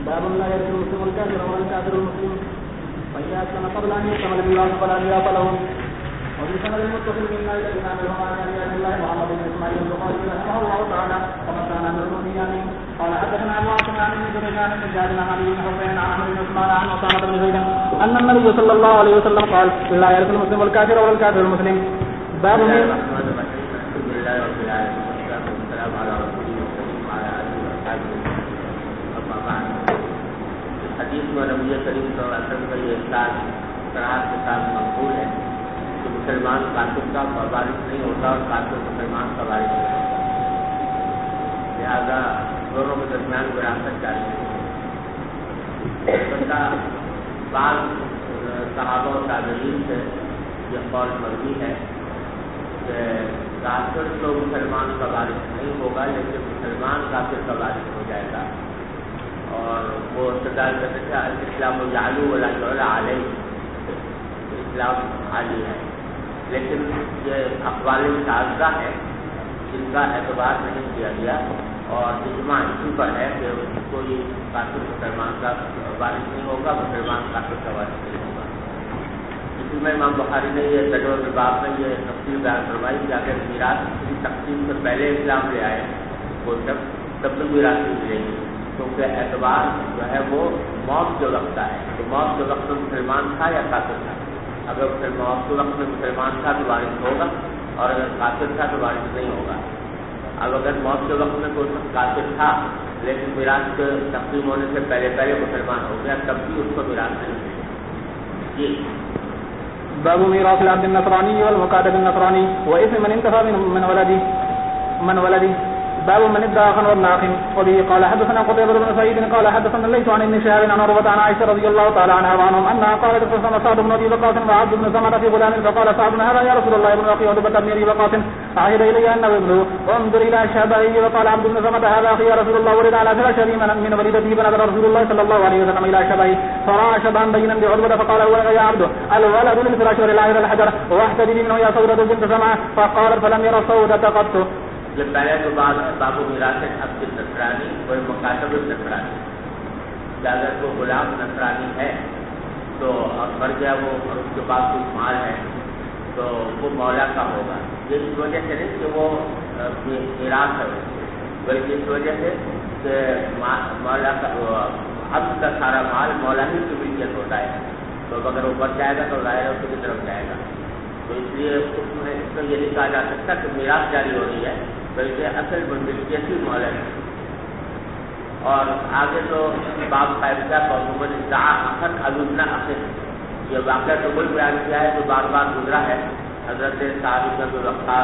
باب لا يرث المسلم الكافر ولا الكافر المسلم فإذا أسلم قبل أن يكمل الميراث فلا ميراث له. وفي سند المتصل منا إلى الإمام البخاري عن عبد الله محمد بن إسماعيل البخاري رحمه الله تعالى كما كان أمر المؤمنين قال حدثنا أبو عاصم عن ابن جريجان بن جابر عن علي بن حسين عن عمرو بن عثمان عن أسامة بن زيد أن النبي صلى الله عليه وسلم قال لا يرث المسلم الكافر ولا الكافر المسلم. باب حدیث میں نبی کریم صلی اللہ علیہ وسلم کا یہ احساس صراحت کے ساتھ مقبول ہے کہ مسلمان کافر کا وارث نہیں ہوتا اور کافر مسلمان کا وارث نہیں ہوتا، لہذا دونوں کے درمیان وراثت جاری ہے۔ بعض صحابہ و تابعین سے یہ قول مروی ہے کہ کافر تو مسلمان کا وارث نہیں ہوگا لیکن مسلمان کافر کا وارث ہو جائے گا، اور وہ استدلال کرتے تھے اسلام یعلو ولا یعلی علیہ، اسلام عالی ہے، لیکن یہ اقوال شاذہ ہے جن کا اعتبار نہیں کیا گیا، اور اجماع اسی پر ہے کہ کوئی کافر مسلمان کا وارث نہیں ہوگا، مسلمان کافر کا وارث نہیں ہوگا۔ اسی میں امام بخاری نے یہ تجویز باب میں یہ تفصیل بیان فرمائی کہ اگر میراث کی تقسیم سے پہلے اسلام لے آئے کوئی شخص تب بھی میراث نہیں ملے گی، کیونکہ اعتبار جو ہے وہ موت کے وقت کا ہے، تو موت کے وقت میں مسلمان تھا یا کافر تھا؟ اگر موت کے وقت میں مسلمان تھا تو وارث ہوگا، اور اگر کافر تھا تو وارث نہیں ہوگا۔ اب اگر موت کے وقت میں کوئی شخص کافر تھا لیکن میراث کے تقسیم ہونے سے پہلے مسلمان ہو گیا تب بھی اس کو میراث نہیں ملے گا۔ جی باب ميراث العبد النصراني والمكاتب النصراني وإثم من انتفى من ولده باب من ادعى خن وابن اخ. وبه قال حدثنا قتيبة بن سعيد قال حدثنا الليث عن ابن شهاب عن عروة عن عائشة رضي الله تعالى عنها وعنهم انها قالت قسم سعد بن ابي وقاص وعبد بن زمرة في غلام فقال سعد هذا يا رسول الله ابن اخي عتبة بن ابي وقاص عهد الي انه ابنه وانظر الى شهبه. وقال عبد بن زمرة هذا اخي يا رسول الله ولد على فراش من وليدته فنظر رسول الله صلى الله عليه وسلم الى شبهه فراى شبها بينا بعتبة فقال يا عبد الولد للفراش وللعير الحجر واحتجب منه يا سودة بنت زمعة فقالت فلم ير سودة قط. یہ پہلے تو باب میراث عبد النصرانی اور مکاتب النصرانی، اگر وہ غلام نصرانی ہے تو مر گیا وہ اور اس کے بعد کوئی مال ہے تو وہ مولا کا ہوگا، یہ اس وجہ سے نہیں کہ وہ میراث ہے بلکہ اس وجہ سے کہ مولا کا عبد کا سارا مال مولا ہی کی ملکیت ہوتا ہے، تو اگر وہ بچ جائے گا تو ظاہر ہے اس کی طرف جائے گا، تو اس لیے اس میں یہ نہیں کہا جا سکتا کہ میراث جاری ہو رہی ہے بلکہ اصل ملکیت ہی مولا ہے۔ اور آگے تو باب قاعدہ قومن ادعا اخن ابن اخن، یہ واقعہ تو بل بیان کیا ہے تو بار بار گزرا ہے۔ حضرت سعد بن وقاص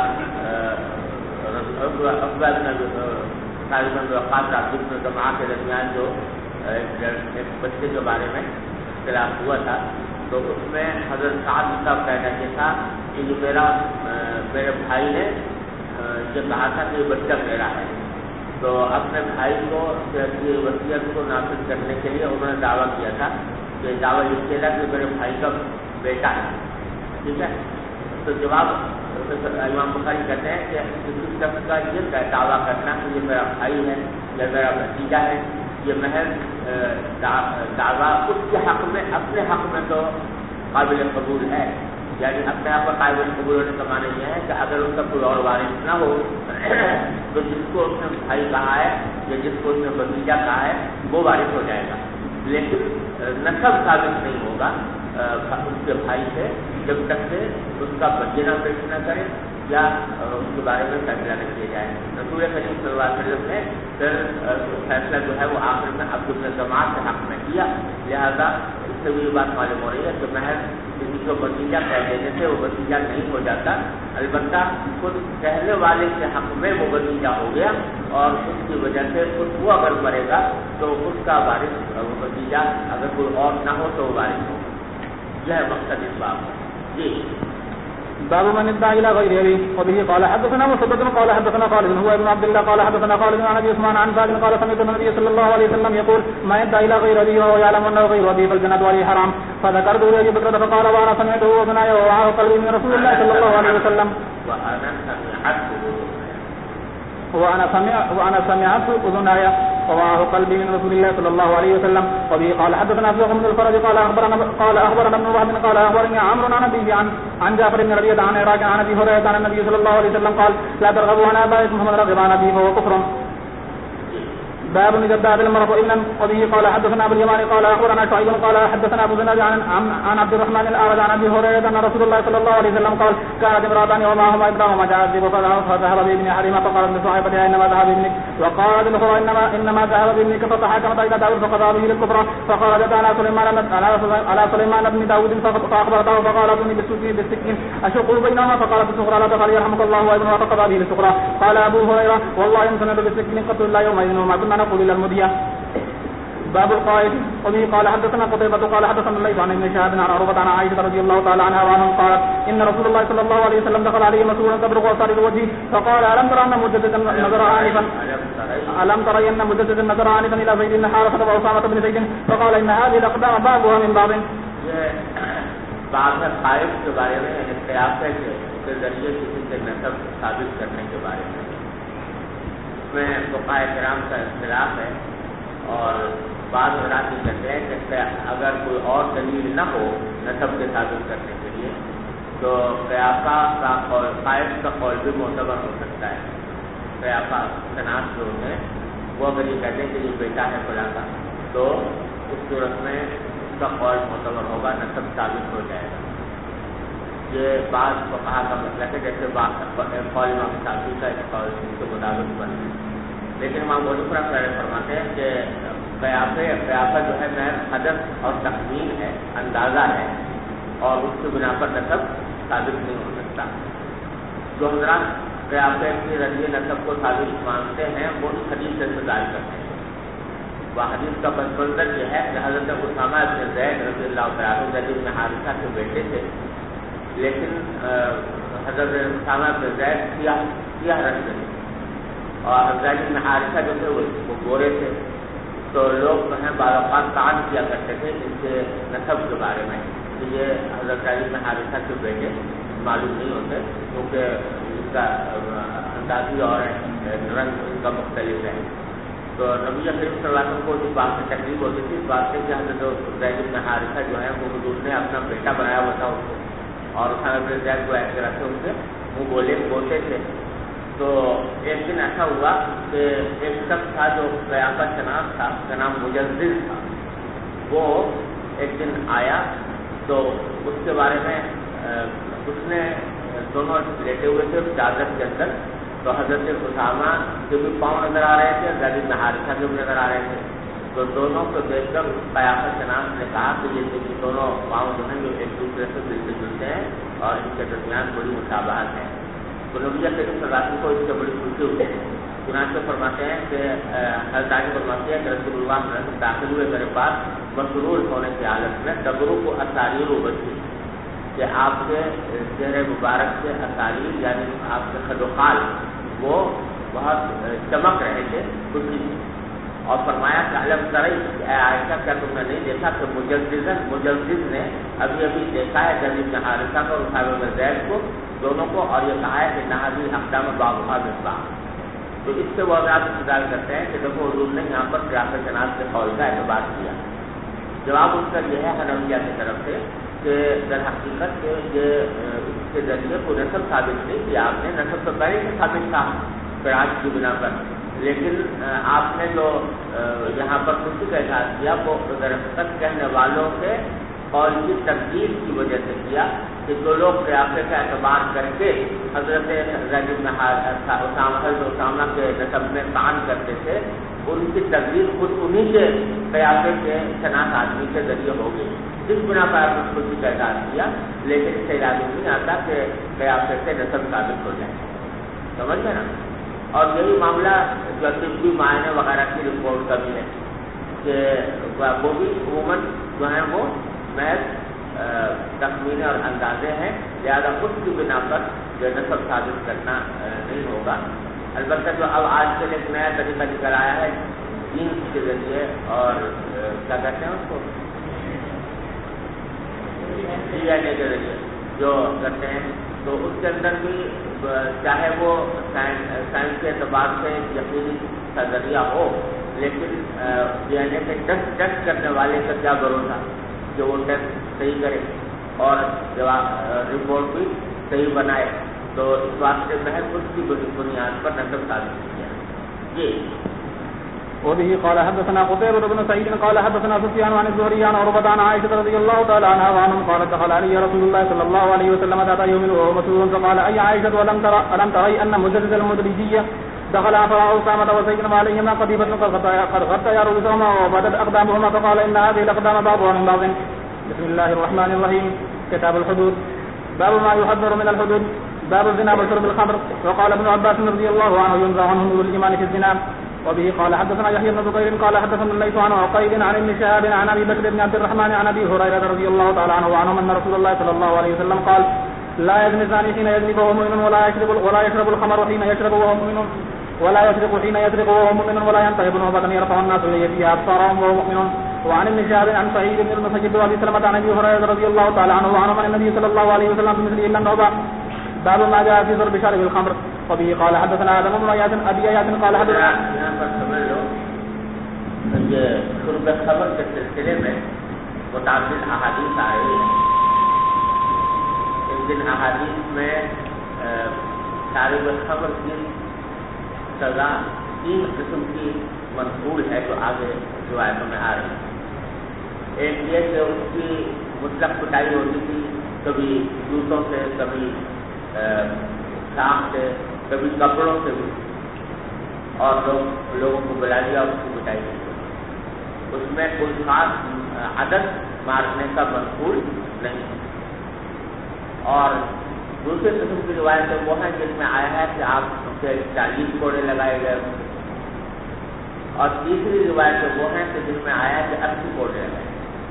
عبد بن زمعہ کے درمیان جو ایک بچے کے بارے میں اختلاف ہوا تھا تو اس میں حضرت سعد صاحب کہنا یہ تھا کہ جو میرے بھائی نے یہ کہا تھا کہ یہ بچہ میرا ہے، تو اپنے بھائی کو وصیت کو نافذ کرنے کے لیے انہوں نے دعویٰ کیا تھا کہ دعویٰ یہ کیا تھا کہ میرے بھائی کا بیٹا ہے، ٹھیک ہے۔ تو جواب امام بخاری کہتے ہیں کہ کسی شخص کا یہ دعویٰ کرنا کہ یہ میرا بھائی ہے یا میرا بھتیجا ہے، یہ محض دعویٰ اس کے حق میں اپنے حق میں تو قابل قبول ہے، یعنی اپنے آپ کا قابل قبول ہونے کا معنی یہ ہے کہ اگر ان کا کوئی اور وارث نہ ہو تو جس کو اس نے بھائی کہا ہے یا جس کو اس نے بھتیجا کہا ہے وہ وارث ہو جائے گا، لیکن نسب ثابت نہیں ہوگا اس کے بھائی سے جب تک کہ اس کا بینہ پیش نہ کرے یا اس کے بارے میں فیصلہ نہ کیا جائے۔ رسول کریم صلی اللہ علیہ وسلم نے پھر فیصلہ جو ہے وہ آخر میں عبد بن زمعہ کے حق میں کیا، لہذا اس سے یہ بات معلوم ہو رہی ہے کہ محض کسی کو بھتیجا کہہ دینے سے وہ بھتیجا نہیں ہو جاتا، البتہ خود کہنے والے کے حق میں وہ بھتیجا ہو گیا اور اس کی وجہ سے خود وہ اگر مرے گا تو اس کا وارث وہ بھتیجا اگر کوئی اور نہ ہو تو وہ وارث ہوگا۔ یہ ہے مقصد اس باب کا۔ جی باب من ادعى الى غير ابي. وبه قال حدثنا مسدد قال حدثنا خالد هو ابن عبد الله قال حدثنا خالد عن ابي عثمان عن سعد قال سمعت النبي صلى الله عليه وسلم يقول ما ادعى الى غير ابي وهو يعلم انه غير ابي فالجنة عليه حرام. فذكرت ابي بكر فقال وانا سمعته وابناي ووعاه قلبي من رسول الله صلى الله عليه وسلم. وأنا سمعت أذناي رواه قلبي من رسول الله صلى الله عليه وسلم. وبه قال حدثنا أبو بن الفرج قال أخبرنا ابن وهب قال أخبرني عمرو عن أبيه عن جعفر بن ربيعة عن عراق عن أبي هريرة عن النبي صلى الله عليه وسلم قال لا ترغبوا عن آبائكم فمن رغب عن أبيه فهو كفر. باب إذا ادعى المرء إلا. وبه قال حدثنا أبو اليمان قال أخبرنا شعيب قال حدثنا أبو زناد عن عبد الرحمن الأعرج عن أبي هريرة أن رسول الله صلى الله عليه وسلم قال كانت امرأتان ومعهما ابنهما جاء الذئب فذهب بابن أحدهما فقال ابن صاحبتها إنما ذهب بابنك وقالت الأخرى إنما ذهب بابنك فتحاكمت إلى داود فقضى به للكفر فخرجت على سليمان بن داود فأخبرته فقال ابني بالسكين أشق بينهما فقالت الصغرى لا تفعل يرحمك الله وابنها فقضى به للصغرى. قال أبو هريرة والله إن سند بالسكين قتل لا يومئذ وما كنا نقول إلى المدية. باب القائد. وبه قال حدثنا قتيبة قال حدثنا الليث عن ابن شهاب عن عروة عن عائشة رضي الله تعالى عنها وعنهم قالت إن رسول الله صلى الله عليه وسلم دخل عليه مسرورا تبرق وصار الوجه فقال ألم تر أن مجددا نظر آنفا إلى زيد بن حارثة وأسامة بن زيد فقال إن هذه الأقدام بابها من باب. بعض قائد کے بارے میں اختلاف ہے کہ اس کے ذریعے کسی سے نسب ثابت کرنے کے بارے میں اس میں فقہاء کرام کا اختلاف ہے اور بعض حضرات یہ کہتے ہیں کہ اگر کوئی اور دلیل نہ ہو نسب کے ثابت کرنے کے لیے تو قیافہ کا قول قائد کا قول بھی معتبر ہو سکتا ہے. قیافہ شناخت جو ہے وہ اگر یہ کہتے ہیں کہ یہ بیٹا ہے فلاں کا تو اس صورت میں اس کا قول معتبر ہوگا نسب ثابت ہو جائے گا. یہ بعض فقہاء کا مطلب ہے جیسے قول امام شافعی کا اس قول کے مطابق بنے. لیکن امام ابو حنیفہ فرماتے ہیں کہ قیافہ جو ہے محض حدث اور تخمین ہے, اندازہ ہے اور اس کی بنا پر نسب ثابت نہیں ہو سکتا. جو حضرات قیافہ کے ذریعے نسب کو ثابت مانتے ہیں وہ اس حدیث سے استدلال کرتے ہیں. وہ حدیث کا پس منظر یہ ہے کہ حضرت اسامہ بن زید رضی اللہ تعالیٰ عنہ زید بن حارثہ کے بیٹے تھے, لیکن حضرت اسامہ بن زید سیاہ رنگ کے تھے اور زید بن حارثہ جو تھے وہ گورے تھے. تو لوگ جو ہیں بعض اوقات تعان کیا کرتے تھے ان کے نسب کے بارے میں کہ یہ حضرت زید بن حارثہ کے بیٹے معلوم نہیں ہوتے کیونکہ اس کا اندازی اور رنگ ان کا مختلف ہے. تو نبی کریم صلی اللہ علیہ وسلم کو اس بات سے تکلیف ہوتی تھی, اس بات سے کہ حضرت زید بن حارثہ جو ہے وہ حضور نے اپنا بیٹا بنایا ہوا تھا اس کو اور اسامہ بن زید کو ایسے رکھے ان سے وہ بولتے تھے. تو ایک دن ایسا ہوا کہ ایک شخص تھا جو قیافہ شناس تھا, اس کا نام مجزز تھا. وہ ایک دن آیا تو اس کے بارے میں اس نے دونوں لیٹے ہوئے تھے چادر کے اندر. تو حضرت اسامہ کے بھی پاؤں نظر آ رہے تھے, زید بن حارثہ کے بھی نظر آ رہے تھے. تو دونوں کو دیکھ کر قیافہ شناس نے کہا کہ یہ دونوں پاؤں جو ہیں جو ایک دوسرے سے ملتے جلتے ہیں اور ان کے درمیان بڑی مشابہت ہے. تو نبی کریم صلی اللہ علیہ وسلم کو اس سے بڑی خوشی ہوئی. چنانچہ فرماتے ہیں کہ حضرت فرماتی ہے کہ رسول اللہ صلی اللہ علیہ وسلم داخل ہوئے میرے پاس مسرور ہونے کی حالت میں تبرو کو اثاریر و بچی کہ آپ کے چہرے مبارک سے اثاریر یعنی آپ کے خد و خال وہ بہت چمک رہے تھے خوشی سے. اور فرمایا کہ علم سرئی اے عائشہ کیا تم نے نہیں دیکھا کہ مجزز نے ابھی دیکھا ہے زید بن حارثہ کو اور اسامہ بن زید کو دونوں کو, اور یہ کہا ہے کہ نہادی اقدام بابها مصباح. تو اس سے وہ حضرات استدلال کرتے ہیں کہ دیکھو حضور نے یہاں پر قیافہ شناس کے قول کا اعتبار کیا. جواب اس کا یہ ہے حنفیہ کی طرف سے کہ در حقیقت یہ اس کے ذریعے کو نسب ثابت نہیں کیا آپ نے, نسب تو پہلے سے ثابت تھا فراج کی بنا پر, لیکن آپ نے جو یہاں پر خوشی کا اظہار کیا وہ در حقیقت کہنے والوں کے قول کی تقدیر کی وجہ سے کیا کہ جو لوگ قیافے کا اعتبار کر کے حضرت زید بن اسامہ کے نسب میں طعن کرتے تھے ان کی تقدیر خود انہی کے قیافے کے شناس آدمی کے ذریعے ہو گئی. جس بنا پر آپ نے خوشی کا اظہار کیا, لیکن اس سے لازم نہیں آتا کہ قیافے سے نسب ثابت ہو جائے. سمجھ گئے نا. اور یہی معاملہ جو طبی معائنے وغیرہ کی رپورٹ کا بھی ہے کہ وہ بھی عموماً جو ہیں وہ محض تخمینے اور اندازے ہیں, لہٰذا خود کی بنا پر جو نسب ثابت کرنا نہیں ہوگا. البتہ جو اب آج کل ایک نیا طریقہ نکل آیا ہے جینس کے ذریعے اور کیا کہتے ہیں اس کو ڈی این اے کے ذریعے جو کرتے ہیں تو اس کے اندر بھی چاہے وہ سائنس کے اعتبار سے یقینی کا ذریعہ ہو، لیکن ڈی این اے کے ٹیسٹ کرنے والے کا کیا بھروسہ کہ وہ ٹیسٹ صحیح کرے اور رپورٹ بھی صحیح بنائے. تو اس واسطے محض اس کی بنیاد پر نسب ثابت کیا. جی وبه قال حدثنا قتيبة بن سعيد قال حدثنا سفيان عن الزهري عن عروة عن عائشة رضي الله تعالى عنها وعنهم قالت دخل علي رسول الله صلى الله عليه وسلم ذات يوم وهو مسرور فقال أي عائشة ألم تري أن مجدد المدرجية دخل فرع أسامة وسيدنا عليهما قضيبة قد غطيا رؤوسهما وبدت أقدامهما فقال إن هذه الأقدام بعضها من بعض. بسم الله الرحمن الرحيم. كتاب الحدود. باب ما يحذر من الحدود. باب الزنا وشرب الخمر. وقال ابن عباس رضي الله عنه ينزع عنه نور الإيمان في الزنا. وبه قال حدثنا يحيى بن بكير قال حدثنا الليث عن عقيل عن ابن شهاب عن ابي بكر بن عبد الرحمن عن ابي هريره رضي الله تعالى عنه وعنهم ان رسول الله صلى الله عليه وسلم قال لا يزني الزاني حين يزني وهو مؤمن ولا يشرب الخمر حين يشرب وهو مؤمن ولا يسرق حين يسرق وهو مؤمن ولا ينتهب نهبة يرفع الناس اليه فيها ابصارهم وهو مؤمن. وعن ابن شهاب عن سعيد بن المسيب وابي سلمة عن ابي هريره رضي الله تعالى عنه وعنهم ان النبي صلى الله عليه وسلم بمثله الا النهبة. باب ما جاء في ضرب شارب الخمر. وبه قال حدثنا آدم بن ابي اياس قال حدثنا یہ شرب خمر کے سلسلے میں متعدد احادیث آئے ہیں. ان احادیث میں شارب خمر کی سزا 3 قسم کی منقول ہے جو آگے روایتوں میں آ رہی ہے. ایک یہ کہ اس کی مطلق پٹائی ہوتی تھی، کبھی جوتوں سے، کبھی شاخ سے، کبھی کپڑوں سے بھی، اور لوگوں کو بلا لیا اس کی پٹائی کی. اس میں کوئی خاص عدد مارنے کا منقول نہیں. اور دوسرے قسم کی روایتیں وہ ہیں جن میں آیا ہے کہ آپ سے 40 کوڑے لگائے گئے. اور تیسری روایتیں وہ ہیں کہ جن میں آیا ہے کہ 80 کوڑے لگائے.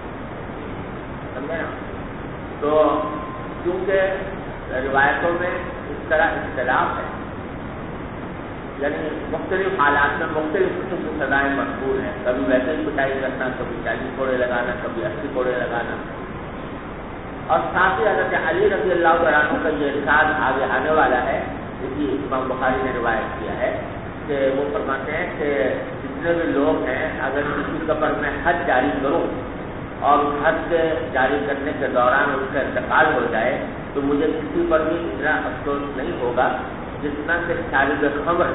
سمجھے نا؟ تو کیونکہ روایتوں میں اس طرح اختلاف ہے، یعنی مختلف حالات میں مختلف قسم کی سزائیں مقبول ہیں. کبھی ویسے ہی پٹائی کرنا، کبھی 40 کوڑے لگانا، کبھی 80 کوڑے لگانا. اور ساتھ ہی حضرت علی رضی اللہ عنہ کا یہ ارشاد آگے آنے والا ہے، جس کی امام بخاری نے روایت کیا ہے کہ وہ فرماتے ہیں کہ جتنے بھی لوگ ہیں اگر کسی کے پر میں حد جاری کروں اور اس حد کے جاری کرنے کے دوران اس کا انتقال ہو جائے تو مجھے کسی پر بھی اتنا افسوس نہیں ہوگا جتنا کہ شارب خمر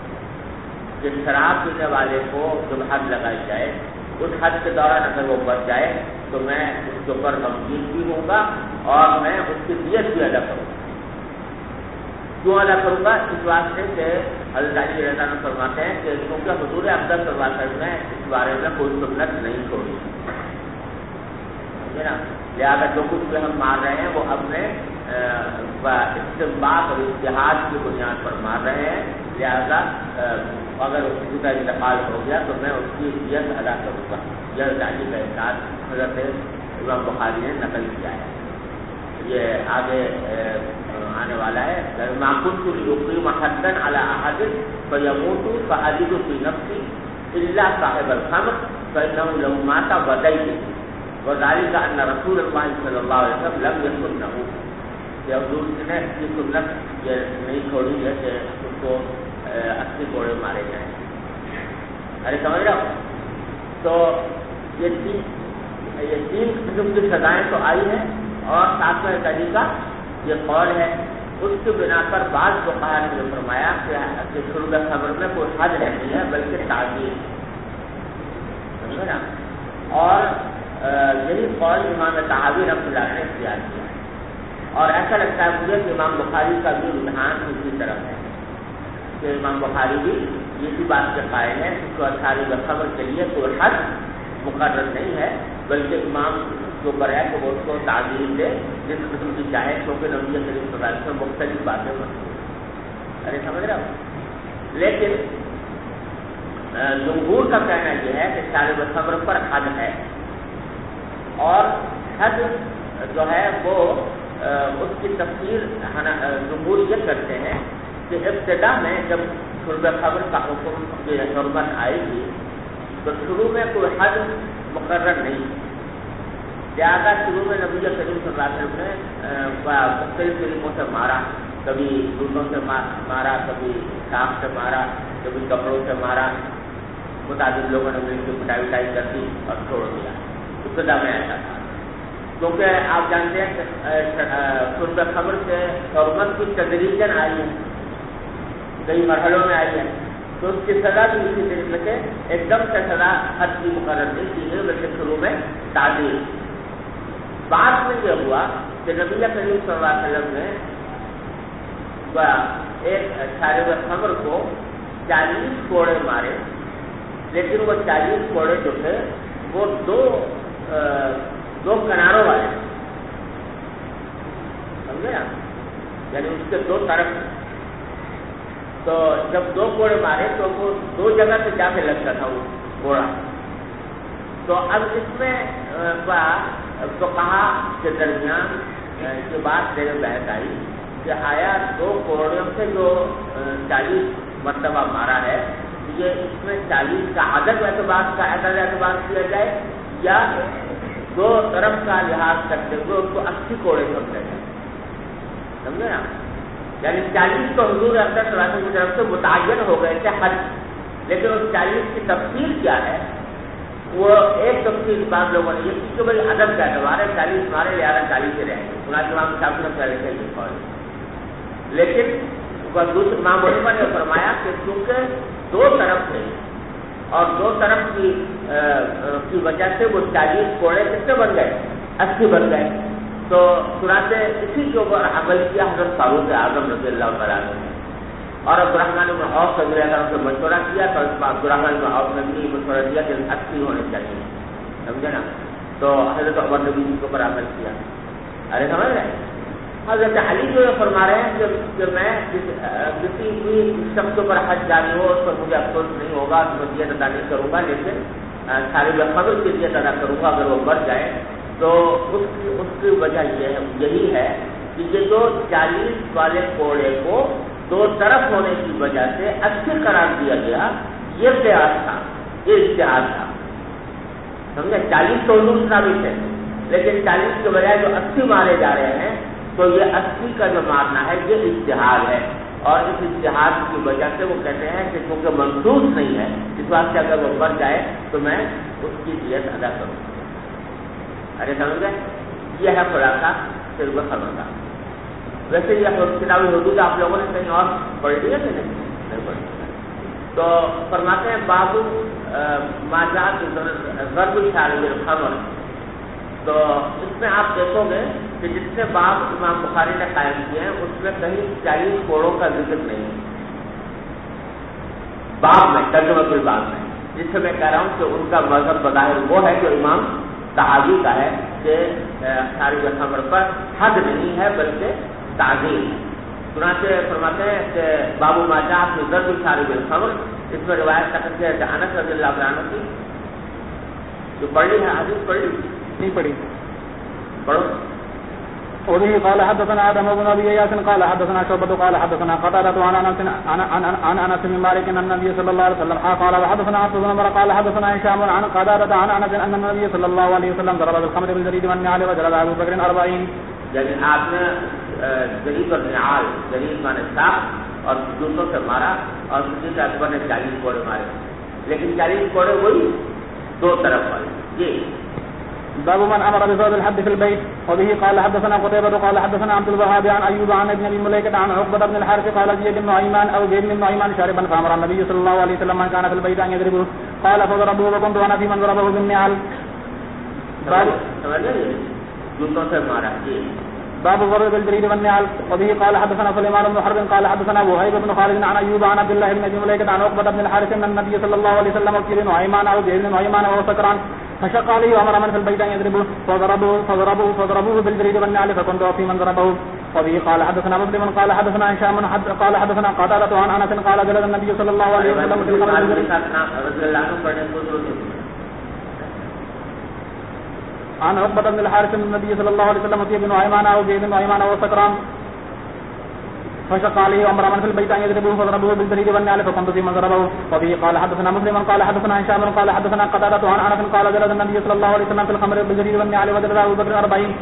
کہ شراب پینے والے کو جب حد لگائی جائے اس حد کے دوران اگر وہ بچ جائے تو میں اس کے اوپر غمگین بھی ہوں گا اور میں اس کی دیت بھی ادا کروں گا. کیوں ادا کروں گا؟ اس واسطے کہ حضرت علی رضی اللہ عنہ فرماتے ہیں کہ کیونکہ حضور افضل صلی اللہ علیہ وسلم نے اس بارے میں کوئی سنت نہیں چھوڑی. سمجھے نا؟ لہٰذا جو کچھ بھی ہم مار رہے ہیں وہ اپنے استنباط اور اجتہاد کی بنیاد پر مار رہے ہیں. لہٰذا اگر کسی کا انتقال ہو گیا تو میں اس کی دیت ادا کروں گا. یہ داعی کا احساس حضرت امام بخاری نے نقل کیا ہے. یہ آگے آنے والا ہے. معقول کی یقین حدن علی احد فیموت فاجد فی نفسی الا صاحب الخمر فانه لو مات بدیت وذلك ان رسول اللہ صلی اللہ علیہ وسلم لم یسنه. کہ حضور نے اس کی سنت یہ نہیں چھوڑی ہے کہ اس کو 80 کوڑے مارے جائیں. ارے سمجھ رہا ہو؟ تو یہ 3 قسم کی سزائیں تو آئی ہیں. اور 7واں طریقہ یہ قول ہے، اس کی بنا پر بعض فقہا نے جو فرمایا کہ شرب خمر میں کوئی حد نہیں ہے بلکہ تعزیر. سمجھے نا؟ اور یہی قول امام طحاوی رحمۃ اللہ نے اختیار کیا. اور ایسا لگتا ہے مجھے کہ امام بخاری کا بھی رجحان اسی طرف ہے کہ امام بخاری بھی اسی بات کے قائل ہے کہ شارب خمر کے لیے کوئی حد مقرر نہیں ہے بلکہ امام جو پر ہے کہ وہ اس کو تعزیر دے جس قسم کی چاہے، کیونکہ نبی کریم صلی اللہ علیہ وسلم مختلف باتیں مانتے. ارے سمجھ رہے ہو؟ لیکن جمہور کا کہنا یہ ہے کہ شارب خمر پر حد ہے. اور حد جو ہے وہ اس کی تفسیر جمہور یہ کرتے ہیں کہ ابتدا میں جب شرب خمر کا حکم کی حرمت آئے گی تو شروع میں کوئی حد مقرر نہیں. لہٰذا شروع میں نبی کریم صلی اللہ علیہ وسلم نے مختلف طریقوں سے مارا، کبھی دودھوں سے مارا، کبھی سانپ سے مارا، کبھی کپڑوں سے مارا، متعدد لوگوں نے مل کے پٹائی وٹائی کر دی اور چھوڑ دیا. ابتدا میں ایسا تھا کیونکہ آپ جانتے ہیں کہ شرب خمر سے حرمت کی تدریجاً آئی ہے، کئی مرحلوں میں آئی ہے، تو اس کی سزا بھی اسی طریقے سے ایک دم سے سزا حد کی مقرر نہیں کی گئی، بلکہ شروع میں تعزیر. بعد میں یہ ہوا کہ نبی کریم صلی اللہ علیہ وسلم نے ایک شارب خمر کو 40 کوڑے مارے، لیکن وہ 40 کوڑے جو تھے وہ دو کناروں والے، سمجھے نا، یعنی اس کے 2 طرف. تو جب 2 کوڑے مارے تو وہ 2 جگہ سے جا کے لگتا تھا وہ کوڑا. تو اب اس میں تو کہا کہ درمیان یہ بات میرے بحث آئی کہ آیا 2 کوڑوں سے جو 40 مرتبہ مارا ہے، یہ اس میں 40 کا عدد اعتبار کیا جائے یا 2 طرف کا لحاظ کرتے ہوئے اس کو 80 کوڑے سمجھا جائے. سمجھے نا، یعنی 40 تو حضور اکرم صلی اللہ علیہ وسلم کی طرف سے متعین ہو گئے تھے حج، لیکن اس 40 کی تفصیل کیا ہے وہ ایک تفصیل بعض لوگوں نے یہ کی کہ بھائی عدد کا اعتبار ہے، 40 مارے لہٰذا 40 ہی رہیں گے. امام شافعی نے پہلے سے یہ قول، لیکن دوسرے امام حنیفہ نے فرمایا کہ چونکہ 2 طرف تھے اور 2 طرف کی وجہ سے وہ 40 کوڑے کتنے بن گئے، 80 بن گئے. تو چنانچہ اسی کے اوپر عمل کیا حضرت فاروق اعظم رضی اللہ تعالیٰ عنہ، اور عبدالرحمن بن عوف رضی اللہ عنہ سے مشورہ کیا تو عبدالرحمن بن عوف نے بھی مشورہ دیا کہ 80 ہونے چاہیے. سمجھے نا، تو حضرت عمر نے بھی اس کے اوپر عمل کیا. ارے سمجھ رہے ہیں، حضرت علی جو فرما رہے ہیں کہ میں کسی بھی شخص پر حج جاری ہو اس پر مجھے افسوس نہیں ہوگا، میں دیت ادا نہیں کروں گا، لیکن شارب خمر کی دیت ادا کروں گا اگر وہ مر جائے. تو اس کی وجہ یہی ہے کہ یہ جو 40 والے کوڑے کو 2 طرف ہونے کی وجہ سے 80 قرار دیا گیا، یہ قیاس تھا، یہ اجتہاد تھا. سمجھے، 40 تو حضور ثابت ہے، لیکن 40 کے بجائے جو 80 مارے جا رہے ہیں تو یہ 80 کا جو مارنا ہے یہ اجتہاد ہے. اور اس اجتہاد کی وجہ سے وہ کہتے ہیں کہ کیونکہ منسوخ نہیں ہے اس واسطے اگر وہ مر جائے تو میں اس کی دیت ادا کروں. ارے سمجھ گئے، یہ ہے خلاصہ شرب خمر کا. ویسے یہ کتاب حدود آپ لوگوں نے کہیں اور پڑھ لیا کہ نہیں پڑھی. تو فرماتے ہیں بابو ماجات غرب شارب الخمر. تو اس میں آپ دیکھو گے کہ جتنے باب امام بخاری نے قائم کیے ہیں اس میں کہیں 40 کوڑوں کا ذکر نہیں ہے باب میں، ترجمہ کے باب میں، جس سے میں کہہ رہا ہوں کہ ان کا مذہب بظاہر وہ ہے جو امام تحاوی کا ہے کہ شارب خمر پر حد نہیں ہے بلکہ تعزیر ہے. چنانچہ فرماتے ہیں کہ بابو ماجا کی ضرب شارب الخمر، اس میں روایت کرتے ہیں کہ انس رضی اللہ عنہ کی جو پڑھی ہے حدیث پڑھی نہیں پڑھی، پڑھو. وبه قال حدثنا آدم بن أبي إياس قال حدثنا شعبة قال حدثنا قتادة عن أنس بن مالك أن النبي صلى الله عليه وسلم قال وحدثنا عبد بن عمر قال حدثنا هشام عن قتادة عن أنس أن النبي صلى الله عليه وسلم ضرب بالخمر بالجريد والنعال وجلد أبو بكر 40. یعنی آپ نے جرید اور نعال، جرید مانے ساخت اور جوتوں سے مارا اور صدیق اکبر نے 40 کوڑے مارے، لیکن 40 کوڑے وہی 2 طرف والے. یہ باب من امر بفرض الحد في البيت. وبه قال حدثنا قتيبة قال حدثنا عبد الوهاب عن ايوب عن ابن ابي مليكة عن عقبة بن الحارث قال زيد بن نعيمان او زيد بن نعيمان شاربا فامر النبي صلى الله عليه وسلم من كان في البيت ان يضربه قال فضربوه وكنت انا في من ضربه بالنعال. جوتوں سے مارا. باب ضرب الجريد والنعال. وبه قال حدثنا سليمان بن حرب قال حدثنا وهيب بن خالد عن ايوب عن عبد الله بن ابي مليكة عن عقبة بن الحارث ان النبي صلى الله عليه وسلم وكيل نعيمان او زيد بن نعيمان وهو سكران فشق عليه وامر من في البيت ان يضربوه فضربوه بالجريد والنعال فكنت في من ضربه. وبه قال حدثنا مسلم قال حدثنا هشام قال حدثنا قتادة عن انس قال جلد النبي صلى الله عليه وسلم في عن عقبة بن الحارث النبي صلى الله عليه وسلم وكيل نعيمان او زيد بن نعيمان وهو سكران فشق عليه وامر من في البيت ان يضربوه فضربوه بالزريد والنعل فكنت في من ضربه. وبه قال حدثنا مسلم قال حدثنا هشام قال حدثنا قتادة عن انس قال جلد النبي صلى الله عليه وسلم في الخمر بالزريد والنعل وجلد ابو بكر 40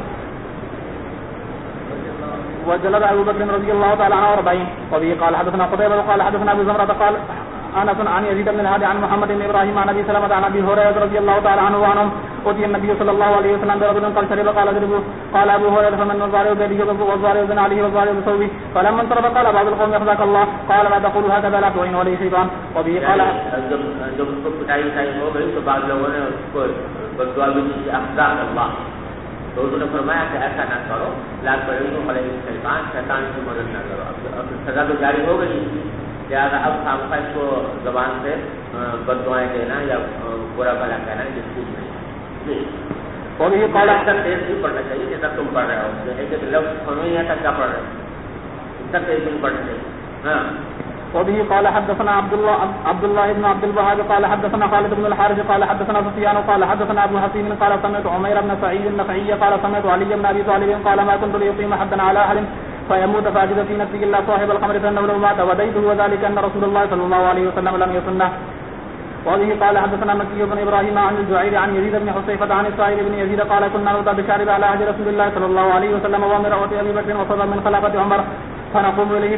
وجلد ابو بكر رضي الله تعالى عنه 40. وبه قال حدثنا قتيبة قال حدثنا ابو زمرة قال انس عن يزيد بن الهادي عن محمد بن ابراهيم عن ابي سلمة عن ابي هريرة رضي الله تعالى عنه وعنهم اتي النبي صلى الله عليه وسلم برجل قال شرب قال اضربوه قال ابو هريرة فمن الظالم بيده والظالم بن عليه والظالم بثوبه فلما انصرف قال بعض القوم يخزاك الله قال لا تقول هكذا لا تعين ولي شيطان. وبه قال جب اس کو پٹائی ہو گئی تو بعض لوگوں نے اس کو بدعا بھی دی کہ اخزاک اللہ، تو انہوں نے فرمایا کہ ایسا نہ کرو، لا تعین ولي شیطان، شیطان کی مدد نہ کرو. اب سزا تو جاری ہو گئی، لہٰذا اب خامخواہ اس کو زبان سے بددعائیں دینا یا برا بھلا کہنا یہ ٹھیک نہیں. اور یہ قال اس کا تیز نہیں پڑھنا چاہیے جیسا تم پڑھ رہے ہو، ایک لفظ سنو ہی تک کیا پڑھ رہے ہو، اس کا تیز نہیں پڑھنا چاہیے. ہاں. وبه قال حدثنا عبد الله بن عبد الوهاب قال حدثنا خالد بن الحارث قال حدثنا سفيان قال حدثنا ابو حسين قال سمعت عمير بن سعيد النخعي قال سمعت علي بن ابي طالب قال ما كنت ليقيم حدا على احد فيموت فاجد في نفسه الا صاحب الخمر فانه لو مات وديته وذلك ان رسول الله صلى الله عليه وسلم لم يسنه. وبه قال حدثنا مكي بن ابراهيم عن الجعير عن يزيد بن حصيفة عن السائب بن يزيد قال كنا نؤتى بشارب على عهد رسول الله صلى الله عليه وسلم وامرأة ابي بكر وصدر من خلافة عمر فنقوم إليه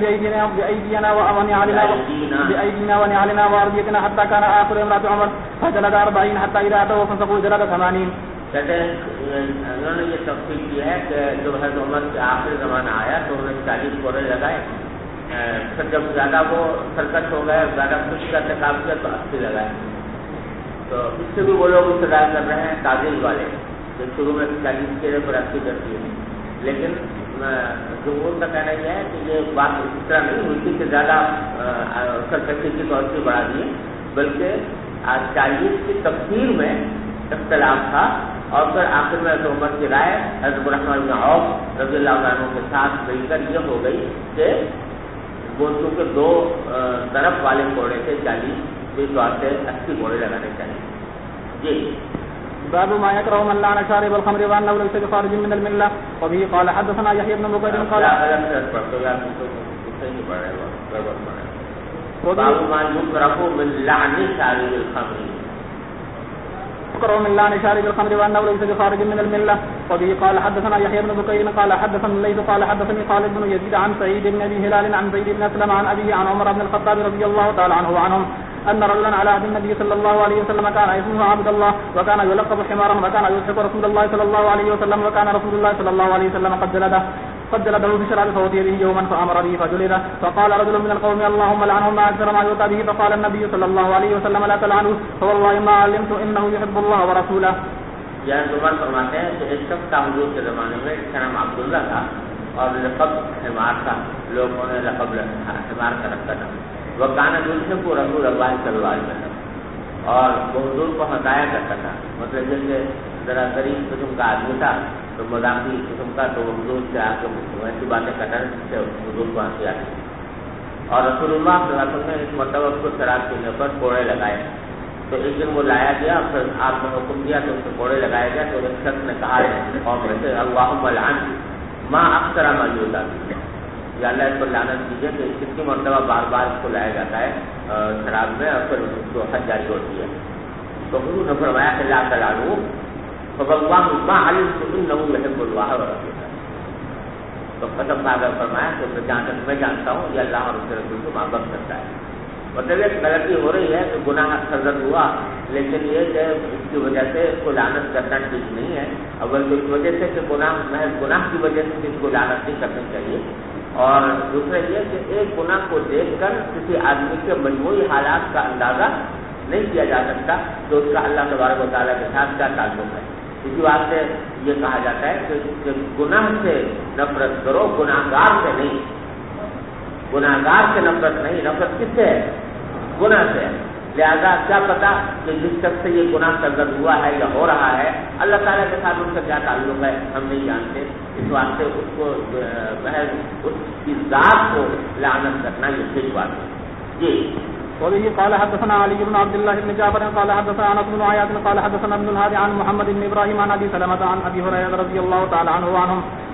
بأيدينا ونعلنا وأرضيتنا حتى كان آخر امرأة عمر فجلد 40 حتى إذا أتوا فانسقوا جلد 80. کہتے ہیں انہوں نے یہ تفصیل کی ہے کہ جب حضرت عمر کے آخری زمانہ آیا تو انہوں نے 40 کوڑے لگائے، پھر جب زیادہ وہ سرکش ہو گئے، زیادہ خوش کا ارتکاب کیا تو 80 لگائے. تو اس سے بھی وہ لوگ استدلال کر رہے ہیں تعدیل والے، جو شروع میں 40 کے پر 80 کرتی ہے. لیکن جمہور کا کہنا یہ ہے کہ یہ بات اس طرح نہیں ہوئی کہ زیادہ سرکشی کی طور سے بڑھا دیے، بلکہ 40 کی تفسیر میں اختلاف تھا. اور پھر آخر میں حضرت عمر کی رائے حضرت الرحمن بن عوف رضی اللہ عنہ کے ساتھ مل کر یہ ہو گئی کہ گوشتوں کے 2 طرف والے کوڑے سے 40 کے طور سے 80 کوڑے لگانے چاہیے. جی. باب ما يكره من لعن شارب الخمر وانه ليس بخارج من المله. وبه قال حدثنا يحيى بن بكير قال باب ما يكره من لعن شارب الخمر من لعن شارب الخمر وانه ليس بخارج من المله. وبه قال حدثنا يحيى بن بكير قال حدثنا الليث قال حدثني خالد بن يزيد عن سعيد بن ابي هلال عن زيد بن اسلم عن ابيه عن عمر بن الخطاب رضي الله تعالى عنه وعنهم ان رجلا على عهد النبي صلى الله عليه وسلم كان اسمه عبد الله وكان يلقب حمارا وكان يضحك رسول الله صلى الله عليه وسلم وكان رسول الله صلى الله عليه وسلم قد جلده بشراب فوتي به يوما فامر به فجلده. فقال رجل من القوم اللهم لعنهم ما اكثر ما يؤتى به. فقال النبي صلى الله عليه وسلم لا تلعنوا فوالله ما علمت انه يحب الله ورسوله. یہاں عمر فرماتے ہیں کہ ایک شخص تھا حضور کے زمانے میں جس کا نام عبداللہ تھا اور لقب حمار تھا، لوگوں نے لقب حمار کا رکھا تھا. وہ گانا دلچسپ کو رسول اللہ صلی اللہ علیہ وسلم اور وہ حضور کو ہٹایا کرتا تھا. مطلب جیسے ذرا غریب قسم کا آدمی تھا تو مذاقی قسم کا، تو وہ حضور سے آ کے ایسی باتیں کرتا جس سے حضور کو ہنسی آتی. اور رسول اللہ صلی اللہ علیہ وسلم نے اس مرتبہ اس کو شراب پینے پر کوڑے لگائے. تو ایک دن وہ لایا گیا، پھر آپ نے حکم دیا تو اس کو کوڑے لگایا گیا. تو ایک شخص نے کہا قوم میں سے اللہم لعن ما اکثر ما یؤتی، یا اللہ اس پر لعنت کیجیے کہ کتنی مرتبہ بار بار اس کو لایا جاتا ہے شراب میں اور پھر اس کو حد جاری ہوتی ہے. تو حضور نے فرمایا کہ لا تلعنوا فواللہ ما علمت انہ یحب اللہ ورسولہ. تو ختم کھا کر فرمایا کہ جہاں تک میں جانتا ہوں یہ اللہ اور اس کے رسول کو محبت کرتا ہے. مطلب ایک غلطی ہو رہی ہے کہ گناہ سرزد ہوا، لیکن یہ کہ اس کی وجہ سے اس کو لعنت کرنا ٹھیک نہیں ہے. اول تو اس وجہ سے کہ محض گناہ کی وجہ سے اس کو لعنت نہیں کرنی چاہیے. اور دوسرا یہ کہ ایک گناہ کو دیکھ کر کسی آدمی کے مجموعی حالات کا اندازہ نہیں کیا جا سکتا کہ اس کا اللہ تبارک و تعالیٰ کے ساتھ کیا تعلق ہے. اسی بات سے یہ کہا جاتا ہے کہ گناہ سے نفرت کرو، گناہگار سے نہیں. گناہگار سے نفرت نہیں، نفرت کس سے ہے؟ گناہ سے ہے. لہذا کیا پتا کہ جس شخص سے یہ گناہ سرزد ہوا ہے یا ہو رہا ہے اللہ تعالیٰ کے ساتھ اس کا کیا تعلق ہے ہم نہیں جانتے. اس واسطے اس کو محض اس کی ذات کو لعنت کرنا یہ صحیح بات ہے. جی. وبه قال حدثنا علي بن عبد الله بن جعفر قال حدثنا انس بن عياض قال حدثنا ابن الهادي عن محمد بن ابراهيم عن ابي سلمة عن ابي هريرة رضي الله تعالى عنه وعنهم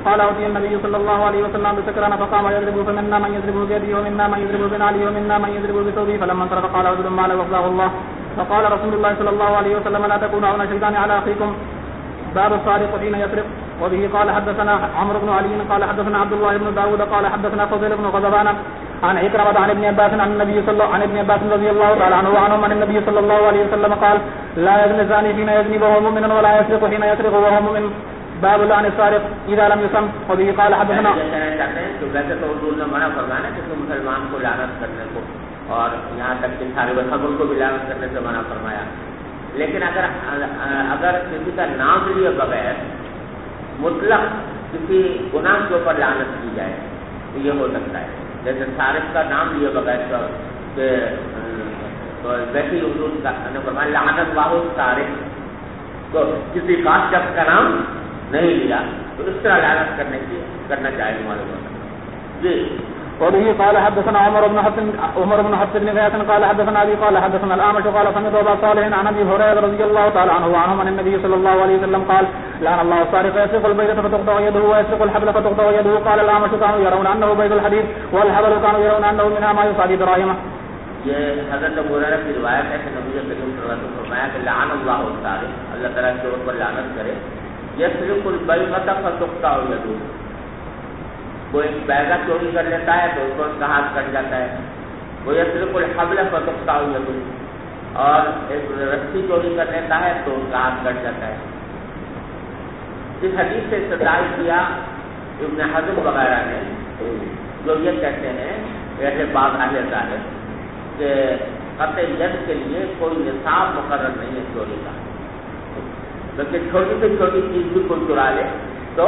قال أوتي النبي صلى الله عليه وسلم بسكران فقام يضربه فمنا من يضربه بيده ومنا من يضربه بنعله ومنا من يضربه بثوبه فلما انصرف قال رجل ما له وفاه الله فقال رسول الله صلى الله عليه وسلم لا تكونوا عون الشيطان على أخيكم. باب السارق حين يسرق. وبه قال حدثنا عمرو بن علي قال حدثنا عبد الله بن داود قال حدثنا فضيل بن غضبان عن عكرمة عن ابن عباس عن ابن عباس رضي الله تعالى عنه وعنهم عن النبي صلى الله عليه وسلم قال لا يزني الزاني حين يزني وهو مؤمن ولا يسرق حين يسرق وهو مؤمن. باب لعن السارق اذا لم يسم. وبه قال حدثنا ویسے تو حضور نے منع فرمایا کہ مسلمان کو لعنت کرنے کو اور یہاں تک کہ سارے خبر کو بھی لعنت کرنے سے منع فرمایا. لیکن اگر کسی کا نام لیے بغیر مطلق کسی گناہ کے اوپر لعنت کی جائے تو یہ ہو سکتا ہے. جیسے سارق کا نام لیے بغیر کہ ویسے ہی حضور نے فرمایا لعنت واہو سارق, تو کسی خاص شخص کا نام نہیں لیا تو اس طرح لعنت کرنا چاہیے معلوم ہوتا جی. وبه قال حدثنا عمر بن حفص بن غياث قال حدثنا ابي قال حدثنا الاعمش قال سمعت ابا صالح عن ابي هريره رضي الله تعالى عنه وعنهم عن النبي صلى الله عليه وسلم قال لعن الله السارق يسرق البيضة فتقطع يده ويسرق الحبل فتقطع يده. قال الاعمش كانوا يرون انه بيض الحديد والحبل كانوا يرون انه منها ما يصادي دراهم. یہ حضرت ابو ہریرہ کی روایت ہے کہ نبی کریم صلی اللہ علیہ وسلم نے فرمایا کہ لعن اللہ السارق, اللہ تعالیٰ چور پر لعنت کرے, یسرق البیضة فتقطع یده, کوئی بیضہ چوری کر لیتا ہے تو اس کو اس کا ہاتھ کٹ جاتا ہے. وہ یسرق الحبل فتقطع یده, اور ایک رسی چوری کر لیتا ہے تو اس کا ہاتھ کٹ جاتا ہے. اس حدیث سے استدلال کیا ابن حزم وغیرہ نے, جو یہ کہتے ہیں ایسے بعض اہل ظاہر کہ قطع ید کے لیے کوئی نصاب مقرر نہیں ہے چوری کا, بلکہ چھوٹی سے چھوٹی چیز بھی کوئی چرا لے تو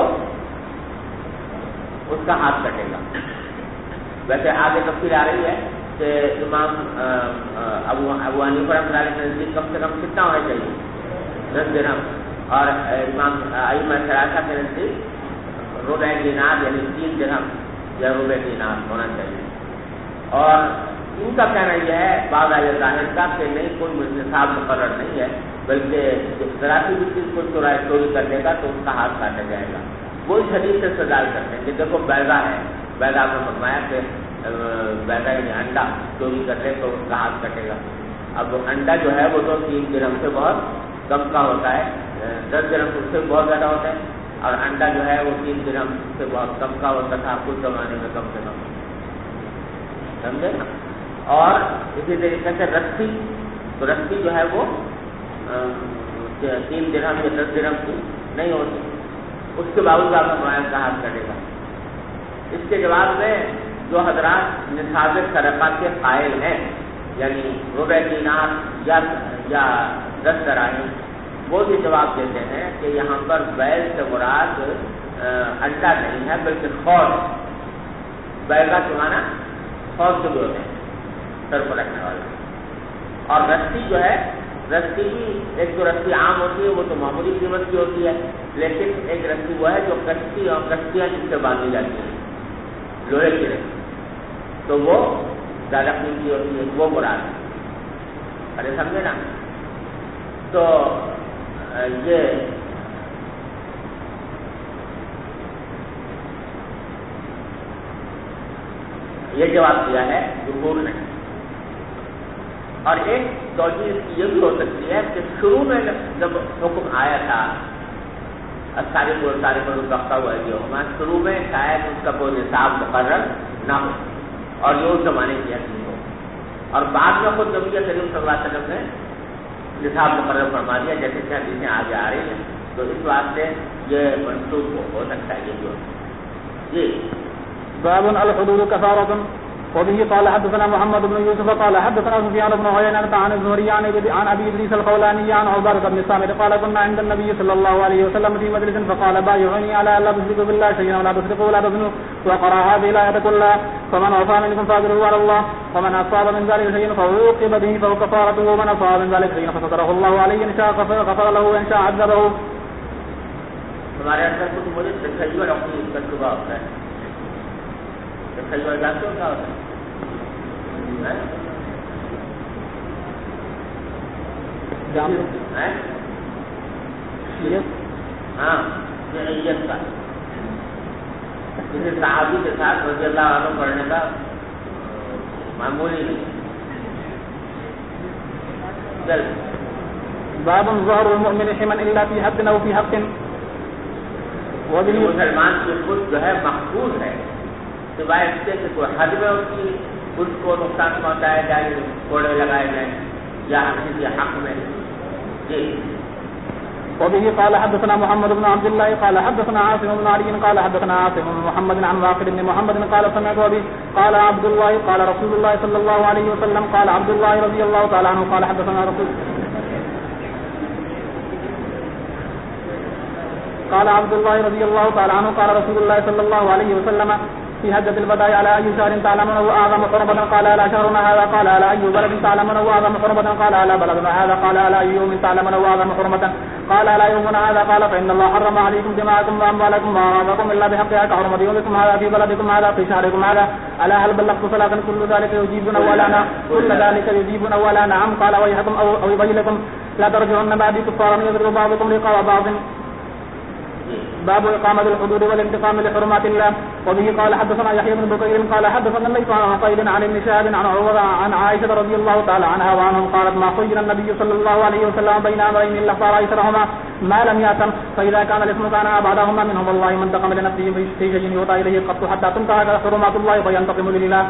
اس کا ہاتھ کٹے گا. ویسے آگے تفصیل آ رہی ہے کہ امام ابو حنیفہ رحمۃ اللہ علیہ کے نزدیک کم سے کم کتنا ہونا چاہیے 10 درہم, اور امام ائمہ ثلاثہ کے نزدیک ربع دینار یعنی 3 درہم یا ربع دینار ہونا چاہیے. اور ان کا کہنا یہ ہے بعض اہل ظاہر کا کہ نہیں کوئی نصاب مقرر نہیں ہے, بلکہ ذرا سی بھی چیز کو چوری کر لے گا تو اس کا ہاتھ کاٹا جائے گا. وہ اس حدیث سے استدلال کرتے ہیں کہ دیکھو بیضہ ہے, بیضہ کو فرمایا کہ بیضہ یعنی انڈا چوری کر لے تو اس کا ہاتھ کٹے گا. اب انڈا جو ہے وہ تو 3 درہم سے بہت کم کا ہوتا ہے, 10 درہم اس سے بہت زیادہ ہوتا ہے, اور انڈا جو ہے وہ 3 درہم سے بہت کم کا ہوتا تھا کچھ زمانے میں کم سے کم, سمجھے نا. اور اسی طریقے سے رسی, تو رسی جو ہے وہ 3 درہم یا 10 درہم کی نہیں ہوتی, اس کے باوجود آپ کا ہاتھ کٹے گا. اس کے جواب میں جو حضرات نصاب سرقہ کے قائل ہیں یعنی ربع دینار یا 10 دراہم, وہ یہ جواب دیتے ہیں کہ یہاں پر بیض سے مراد انڈا نہیں ہے بلکہ خور. بیضہ چمانا خور سے بھی ہوتے ہیں سر کو رکھنے والے. اور رسی جو ہے, رسی بھی ایک تو رسی عام ہوتی ہے وہ تو معمولی قیمت کی ہوتی ہے, لیکن ایک رسی وہ ہے جو کشتی اور کشتیاں جس سے باندھی جاتی ہیں لوہے کی رسی, تو وہ زیادہ قیمتی ہوتی ہے, وہ مراد ہے. ارے سمجھے نا. تو یہ جواب دیا ہے جمہور نے. اور ایک توجہ یہ بھی ہو سکتی ہے کہ شروع میں جب حکم آیا تھا سارے کو وقفہ ہوا ہے شروع میں شاید اس کا کوئی نصاب مقرر نہ ہو اور یہ اس زمانے کی حقیقت ہو, اور بعد میں خود نبی کریم صلی اللہ علیہ وسلم نے نصاب مقرر فرما دیا جیسے کہ حدیثیں آگے آ رہی ہیں, تو اس واسطے یہ منسوخ ہو سکتا ہے. یہ جو جی باب الحدود كفارة. وبه قال حدثنا محمد بن يوسف قال حدثنا سفيان بن عيينة عن الزهري عن ابي ادريس الخولاني عن عبادة بن الصامت قال كنا عند النبي صلى الله عليه وسلم في مجلس فقال بايعوني على الا تشركوا بالله شيئا ولا تسرقوا ولا تزنوا, وقرأ هذه الآية كلها فمن عصى منكم فاجره على الله ومن أصاب من ذلك شيئا فعوقب به فهو كفارته ومن أصاب من ذلك شيئا فستره الله عليه إن شاء غفر له وإن شاء عذبه. ہمارے اندر کچھ مجھے تخیل اور اپنی عزت کا ہوتا ہے. تخیل جانتے ہو کیا ہوتا ہے؟ ہاں شرعیت کا کسی صحابی کے ساتھ رضی اللہ عنہ پڑھنے کا معمولی نہیں. چل باب ظهر المؤمن حما الا في حد او في حق. مسلمان کی خود جو ہے محفوظ ہے سوائے اس کے کہ کوئی حد میں اس کو نقصان پہنچایا جائے, کوڑے لگائے جائیں یا کسی حق میں. جی وبه قال حدثنا محمد بن عبد الله قال حدثنا عاصم بن علي قال حدثنا عاصم بن محمد عن واقد بن محمد قال سمعت أبي قال عبد الله قال رسول الله صلى الله عليه وسلم قال عبد الله رضي الله تعالى عنه قال حدثنا رسول قال عبد الله رضي الله تعالى عنه قال رسول الله صلى الله عليه وسلم في حجة الوداع على أي شهر تعلمونه أعظم حرمة قال على شهرنا هذا قال على أي بلد تعلمونه أعظم حرمة قال على بلدنا هذا قال على أي يوم تعلمونه أعظم حرمة قال على يومنا هذا قال فإن الله حرم عليكم دماءكم وأموالكم وأعراضكم إلا بحقها كحرمة يومكم هذا في بلدكم هذا في شهركم هذا ألا هل بلغت صلاة كل ذلك يجيبنا ولا نعم كل ذلك يجيبنا ولا نعم قال ويحكم أو ويلكم لا ترجعن بعدي كفارا يضرب بعضكم رقاب بعض. باب إقامة الحدود والانتقام لحرمات الله. وبه قال حدثنا يحيى بن بكير قال حدثنا الليث عن عقيل عن ابن شهاب عن عروة عن عائشة رضي الله تعالى عنها وعنهم قالت ما خير النبي صلى الله عليه وسلم بين أمرين إلا اختار أيسرهما ما لم يأثم فإذا كان الاسم كان أبعدهما منهم والله من انتقم لنفسه في شيء يؤتى إليه قط حتى تنتهك حرمات الله فينتقم لله.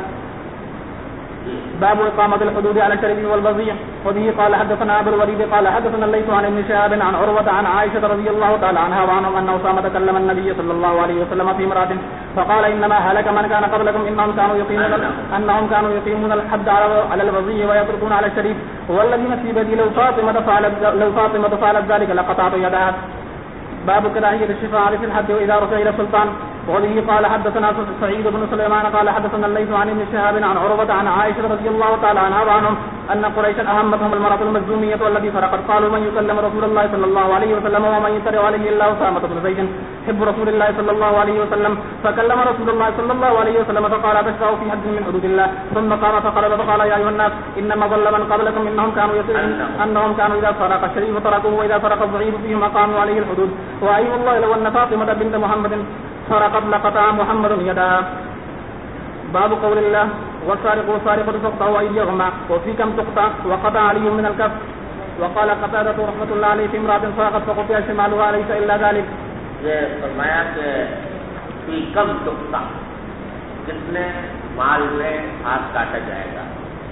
باب إقامة الحدود على الشريف والبغي. وبه قال حدثنا أبو الوليد قال حدثنا الليث عن ابن شهاب عن عروة عن عائشة رضي الله تعالى عنها وعنهم أن أسامة كلم النبي صلى الله عليه وسلم في امرأة فقال إنما هلك من كان قبلكم أنهم كانوا يقيمون الحد على البغي ويتركون على الشريف والذي نفسي بيدي لو فاطمة فعلت ذلك لقطعت يدها. باب كراهية الشفاعة في الحد وإذا رجع إلى السلطان. وبه قال حدثنا سعيد بن سليمان قال حدثنا الليث عن ابن شهاب عن عروة عن عائشة رضي الله تعالى عنها وعنهم أن قريشا أهمتهم المرأة المجذومية والتي سرقت قالوا من يكلم رسول الله صلى الله عليه وسلم ومن يترع عليه إلا أسامة بن زيد حب رسول الله صلى الله عليه وسلم فكلم رسول الله صلى الله عليه وسلم فقال تشفع في حد من حدود الله ثم قام فقال يا أيها الناس إنما ضل من قبلكم أنهم كانوا إذا سرق الشريف تركوه وإذا سرق الضعيف فيهم أقاموا عليه الحدود وأي الله لو أن فاطمة بنت محمد سرقت لقطع محمد يدها. باب قول الله والسارق والسارقة فاقطعوا أيديهما وفي كم تقطع وقطع علي من الكف. وقال قتادة رحمة الله عليه في امرأة سرقت فقطع شمالها ليس إلا ذلك. یہ فرمایا کہ فی کم تقطع کتنے مال میں ہاتھ کاٹا جائے گا,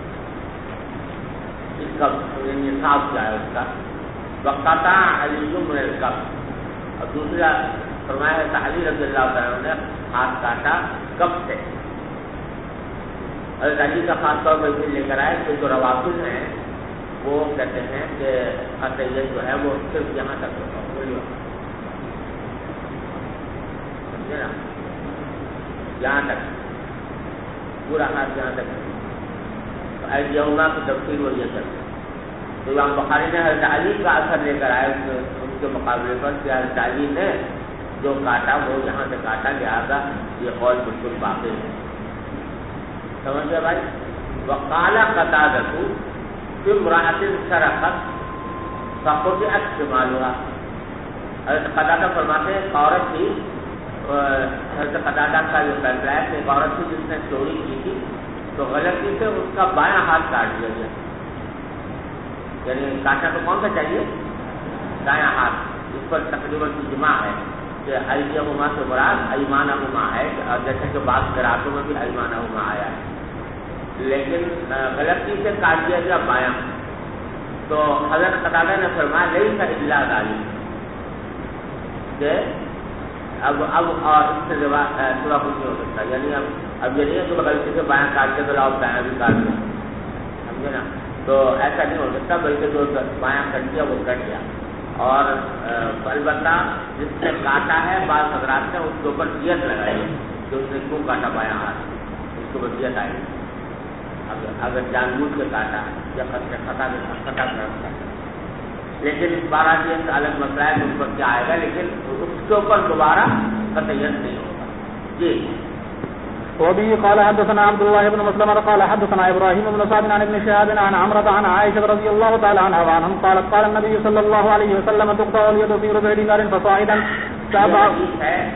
اس کا نصاب کیا ہے اس کا. وقطع علی من الکف. اور دوسرا فرمایا کہ علی رضی اللہ تعالیٰ نے ہاتھ کاٹا کب سے. حضرت علی کا خاص طور پر لے کر آئے کہ جو روافض ہیں وہ کہتے ہیں کہ قطعیت جو ہے وہ صرف یہاں تک ہوتا ہے, سمجھے نا, یہاں تک پورا ہاتھ یہاں تک. ایدیہما کی تفسیر وہ یہ کرتے. تو امام بخاری نے حضرت علی کا اثر لے کر آئے ان کے مقابلے پر کہ حضرت علی نے جو کاٹا وہ یہاں سے کاٹا, لہٰذا یہ قول بالکل باقی ہے. سمجھ گئے بھائی. وقال قتادہ فی امرأۃ سرقت فقطعت شمالها. حضرت قتادہ فرماتے ہیں عورت تھی, حضرت قتادہ کا یہ فیصلہ ہے کہ ایک عورت تھی جس نے چوری کی تھی تو غلطی سے اس کا بایاں ہاتھ کاٹ دیا گیا. یعنی کاٹنا تو کون سا چاہیے, دایاں ہاتھ. اس پر تقریباً اجماع ہے کہ ایدیہما سے مراد ایمانہما ہے, اور جیسے کہ بعض قرأتوں میں بھی ایمانہما آیا ہے, لیکن غلطی سے کاٹ دیا گیا بایاں. تو حضرت قتادہ نے فرمایا لیس الا ذلک, کہ اب اور اس سے سوا کچھ نہیں ہو سکتا. یعنی اب یہ نہیں ہے کہ غلطی سے بایاں کاٹ کے تو لاؤ دایاں بھی کاٹ دیا, سمجھے نا. تو ایسا نہیں ہو سکتا, بلکہ جو بایاں کٹ دیا وہ کٹ گیا. اور البتہ جس نے کاٹا ہے بعض حضرات نے اس کے اوپر دیت لگائی کہ اس نے کیوں کاٹا بایاں ہاتھ, اس کے اوپر دیت آئی. اگر جان بوجھ کے کاٹا یا خطا کر رکھتا. لیکن بارہ دیت الگ مسئلہ ہے اس پر کیا آئے گا, لیکن اس کے اوپر دوبارہ قطعیت نہیں ہوگا. جی. وبه قال حدثنا عبد الله بن مسلم قال حدثنا ابراهيم بن سعد عن ابن شهاب عن عمرة عن عائشة رضي الله تعالى عنها وعنهم قالت قال النبي صلى الله عليه وسلم تقطع اليد في ربع دينار فصاعدا. ہے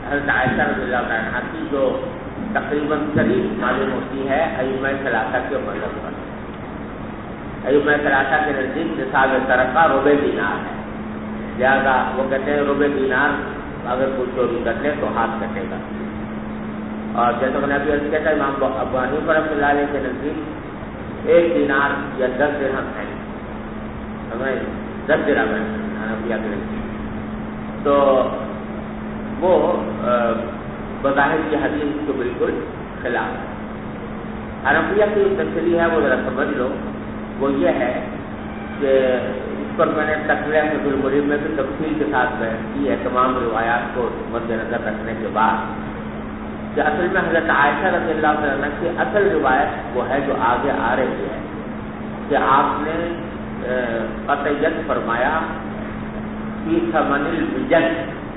حضرت عائشہ رضی اللہ عنہا کی جو تقریباً قریب معلوم ہوتی ہے ائمہ ثلاثہ کے مذہب پر. ائمہ ثلاثہ کے نزدیک نصاب سرقہ ربع دینار ہے. لہٰذا وہ کہتے ہیں ربع دینار اگر کوئی چوری کر لے تو ہاتھ کٹے گا. اور جیسا کہ ابھی عرض کہتا ہے امام ابو حنیفہ رحمۃ اللہ علیہ کے نزدیک 1 دینار یا 10 درہم ہے. 10 درہم ہے حنفیہ کے نزدیک. تو وہ بظاہر کی حدیث کو بالکل خلاف ہے. حنفیہ کی تفصیلی ہے وہ ذرا سمجھ لو. وہ یہ ہے کہ اس پر میں نے تقریہ فضل المرید میں بھی تفصیل کے ساتھ بحث کی ہے تمام روایات کو مد نظر رکھنے کے بعد کہ اصل میں حضرت عائشہ رضی اللہ عنہ کی اصل روایت وہ ہے جو آگے آ رہی ہے کہ آپ نے قطعیت فرمایا فی ثمن البجن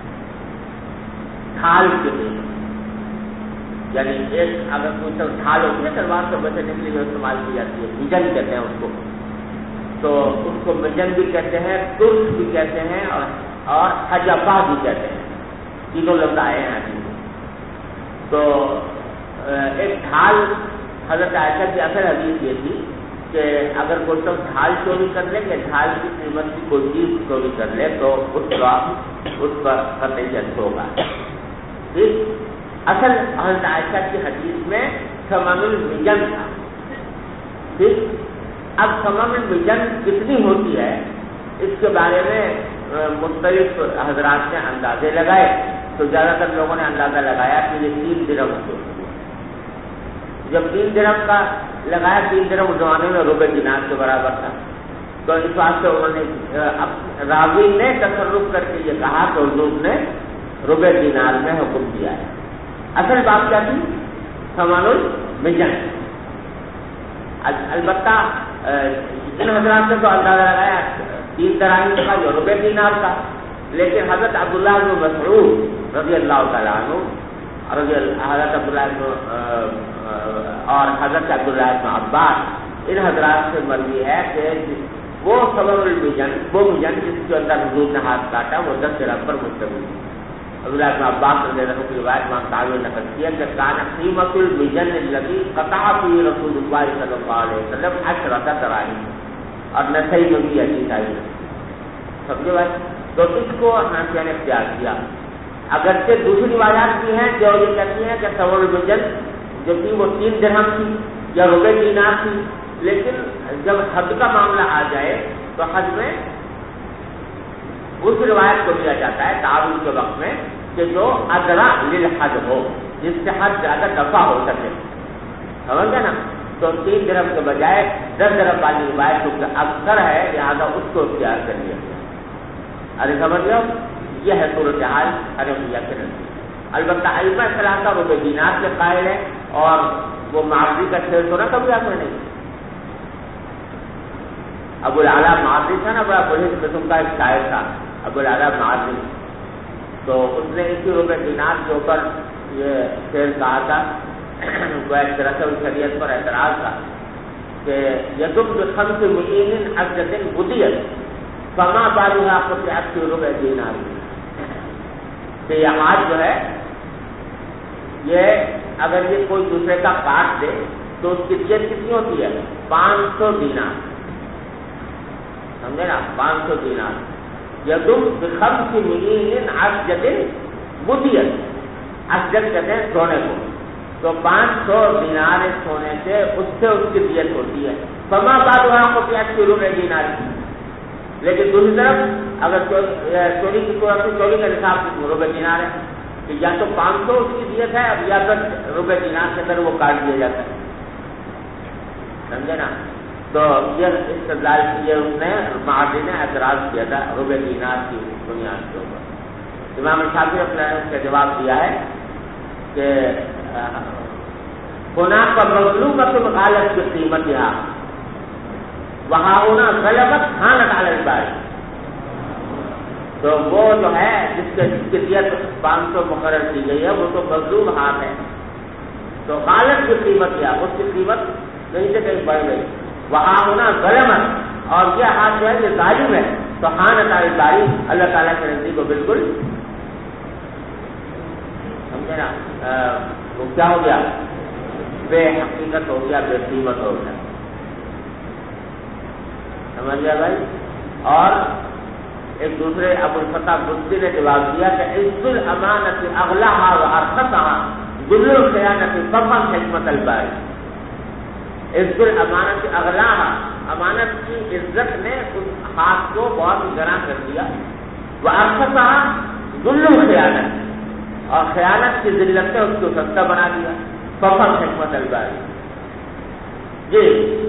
ڈھال کے لیے. یعنی ایک اگر کوئی ڈھال ہوتی ہے تلوار سے بچنے کے لیے استعمال کی جاتی ہے, مجن کہتے ہیں اس کو. تو اس کو مجن بھی کہتے ہیں, ترس بھی کہتے ہیں اور حجفہ بھی کہتے ہیں. تینوں لفظ آئے ہیں حدیث. تو ایک ڈھال حضرت عائشہ کی اصل حدیث یہ تھی کہ اگر کوئی سب ڈھال چوری کر لے کہ ڈھال کی قیمت کی کوئی چیز چوری کر لے تو اس پر قطعیت ہوگا. ٹھیک. اصل حضرت عائشہ کی حدیث میں ثمن المجن تھا. ٹھیک. اب ثمن المجن کتنی ہوتی ہے اس کے بارے میں مختلف حضرات نے اندازے لگائے. تو زیادہ تر لوگوں نے اندازہ لگایا کہ یہ 3 درہم ہوتی ہے. جب 3 درہم کا لگایا, 3 درہم اس زمانے میں ربع دینار کے برابر تھا. تو اس واسطے انہوں نے راوی نے تصرف کر کے یہ کہا کہ حضور نے ربع دینار میں حکم دیا ہے. اصل بات کیا تھی؟ ثمن المجن. البتہ ان حضرات نے تو اندازہ لگایا 3 دراہم کا جو ربع دینار کا. لیکن حضرت عبداللہ بن مسعود رضی اللہ تعالیٰ عنہ حضرت عبداللہ اور حضرت عبداللہ بن عباس ان حضرات سے مروی ہے کہ وہ ثمن المجن, وہ مجن جس کے اندر حضور نے ہاتھ کاٹا وہ 10 درہم پر مشتمل. عبداللہ بن عباس رضی اللہ عنہ کی روایت امام طحاوی نے نقل کیا کہ کان قیمت المجن الذی قطع فی رسول اللہ صلی اللہ علیہ وسلم 10 دراہم. اور نسائی میں بھی حدیث آئی ہے. سمجھے بھائی؟ تو اس کو حنفیہ نے اختیار کیا. اگرچہ دوسری روایات بھی ہیں جو یہ کہتی ہیں کہ ثمن المجن جو تھی وہ 3 درہم تھی یا ربع دینار تھی. لیکن جب حد کا معاملہ آ جائے تو حد میں اس روایت کو دیا جاتا ہے تعاون کے وقت میں کہ جو ادرا للحد ہو, جس سے حد زیادہ دفع ہو سکے. سمجھ گئے نا؟ تو 3 درہم کے بجائے 10 درہم والی روایت کیونکہ اکثر ہے لہٰذا اس کو اختیار کر لیا گیا. ارے سمجھ لو, یہ ہے صورتحال حنفیہ کے نزدیک. البتہ ائمہ ثلاثہ ربع دینار کے قائل ہے اور وہ معاوضی کا شعر سنا کبھی آپ نے نہیں؟ ابو العلا معاوضی تھا نا, بڑا بڑی قسم کا ایک شاعر تھا ابو العلا معاوضی. تو اس نے اسی ربع دینار کے اوپر یہ شعر کہا تھا. وہ ایک رسم شریعت پر اعتراض تھا کہ یدب بخمس معین عزت بدیت فما بالها قطعت فی ربع دینار. کہ یہ ہاتھ جو ہے یہ اگر یہ کوئی دوسرے کا کاٹ دے تو اس کی دیت کتنی ہوتی ہے؟ 500 دینار. سمجھے نا؟ 500 دینار. یدم بخمس معین عزت بدیت. عزت کہتے ہیں سونے کو. تو 500 دینار سونے سے اس کی دیت ہوتی ہے. فما بالها قطعت فی ربع دینار. لیکن دوسری طرف اگر چوری کی چوری کا نصاب ربع دینار ہے کہ یا تو 500 اس کی دیت ہے اب یا پھر ربع دینار کے اندر وہ کاٹ دیا جاتا ہے. سمجھے نا؟ تو یہ استدلال کیے اس نے معاوضی نے اعتراض کیا تھا ربع دینار کی بنیاد کے اوپر. امام شافعی رحمۃ اللہ نے اس کا جواب دیا ہے کہ ہونا کا مظلومۃ غالب کی قیمت یہاں وہاں ہونا غلبت خانت علی الباری. تو وہ جو ہے جس کی دیت 500 مقرر کی گئی ہے وہ تو مظلوم ہاتھ ہے. تو غالب کی قیمت کیا, اس کی قیمت کہیں سے کہیں بڑھ گئی. وہاں ہونا غلبت اور یہ ہاتھ جو ہے یہ ظالم ہے. تو خانت علی الباری اللہ تعالیٰ کے نزدیک کو بالکل سمجھے نا وہ کیا ہو گیا، بے حقیقت ہو گیا، بے قیمت ہو گیا، سمجھ گیا بھائی. اور ایک دوسرے ابو الفتح بستی نے جواب دیا کہ عز الامانت اغلاها وارخصها ذل الخیانت فمن حکمت الباری. عز الامانت اغلاها، امانت کی عزت نے اس ہاتھ کو بہت گراں کر دیا، وارخصها ذل الخیانت، اور خیانت کی ذلت نے اس کو سستا بنا دیا. فمن حکمت الباری. جی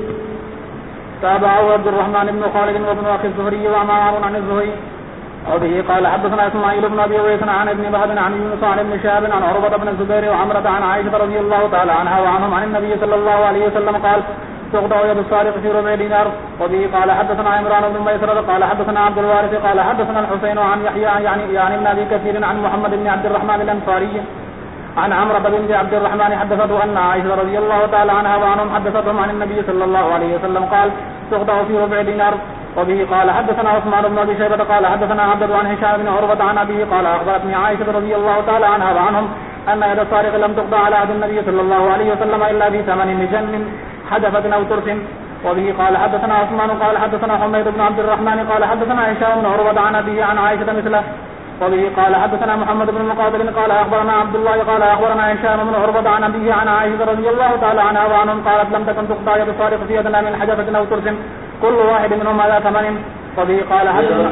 تابعه عبد الرحمن بن خالد وابن اخي الزهري وعمار عن الزهري وبه قال حدثنا اسماعيل بن ابي اويس عن ابن وهب عن يونس عن ابن شهاب عن عروة بن الزبير وعمرة عن عائشة رضي الله تعالى عنها وعنهم عن النبي صلى الله عليه وسلم قال تقطع يد السارق في ربع دينار. وبه قال حدثنا عمران بن ميسرة قال حدثنا عبد الوارث قال حدثنا الحسين عن يحيى يعني ابن ابي كثير عن محمد بن عبد الرحمن الانصاري عن عمرو بن عبد الرحمن حدثته أن عائشة رضي الله تعالى عنها وعنهم حدثتهم عن النبي صلى الله عليه وسلم قال تقطع في ربع دينار. وبه قال حدثنا عثمان بن أبي شيبة قال حدثنا عبد عن هشام بن عروة عن أبيه قال أخبرتني عائشة رضي الله تعالى عنها وعنهم أن يد السارق لم تقطع على عهد النبي صلى الله عليه وسلم إلا في ثمن مجن حدفة أو ترس. وبه قال حدثنا عثمان قال حدثنا حميد بن عبد الرحمن قال حدثنا هشام بن عروة عن أبيه عن عائشة مثله. وبه قال حدثنا محمد بن مقاتل قال أخبرنا عبد الله قال أخبرنا هشام بن عروة عن أبيه عن عائشة رضي الله تعالى عنها وعنهم قالت لم تكن تقطع يد السارق في يدنا من حدفة أو ترس كل واحد منهم على ثمن. وبه قال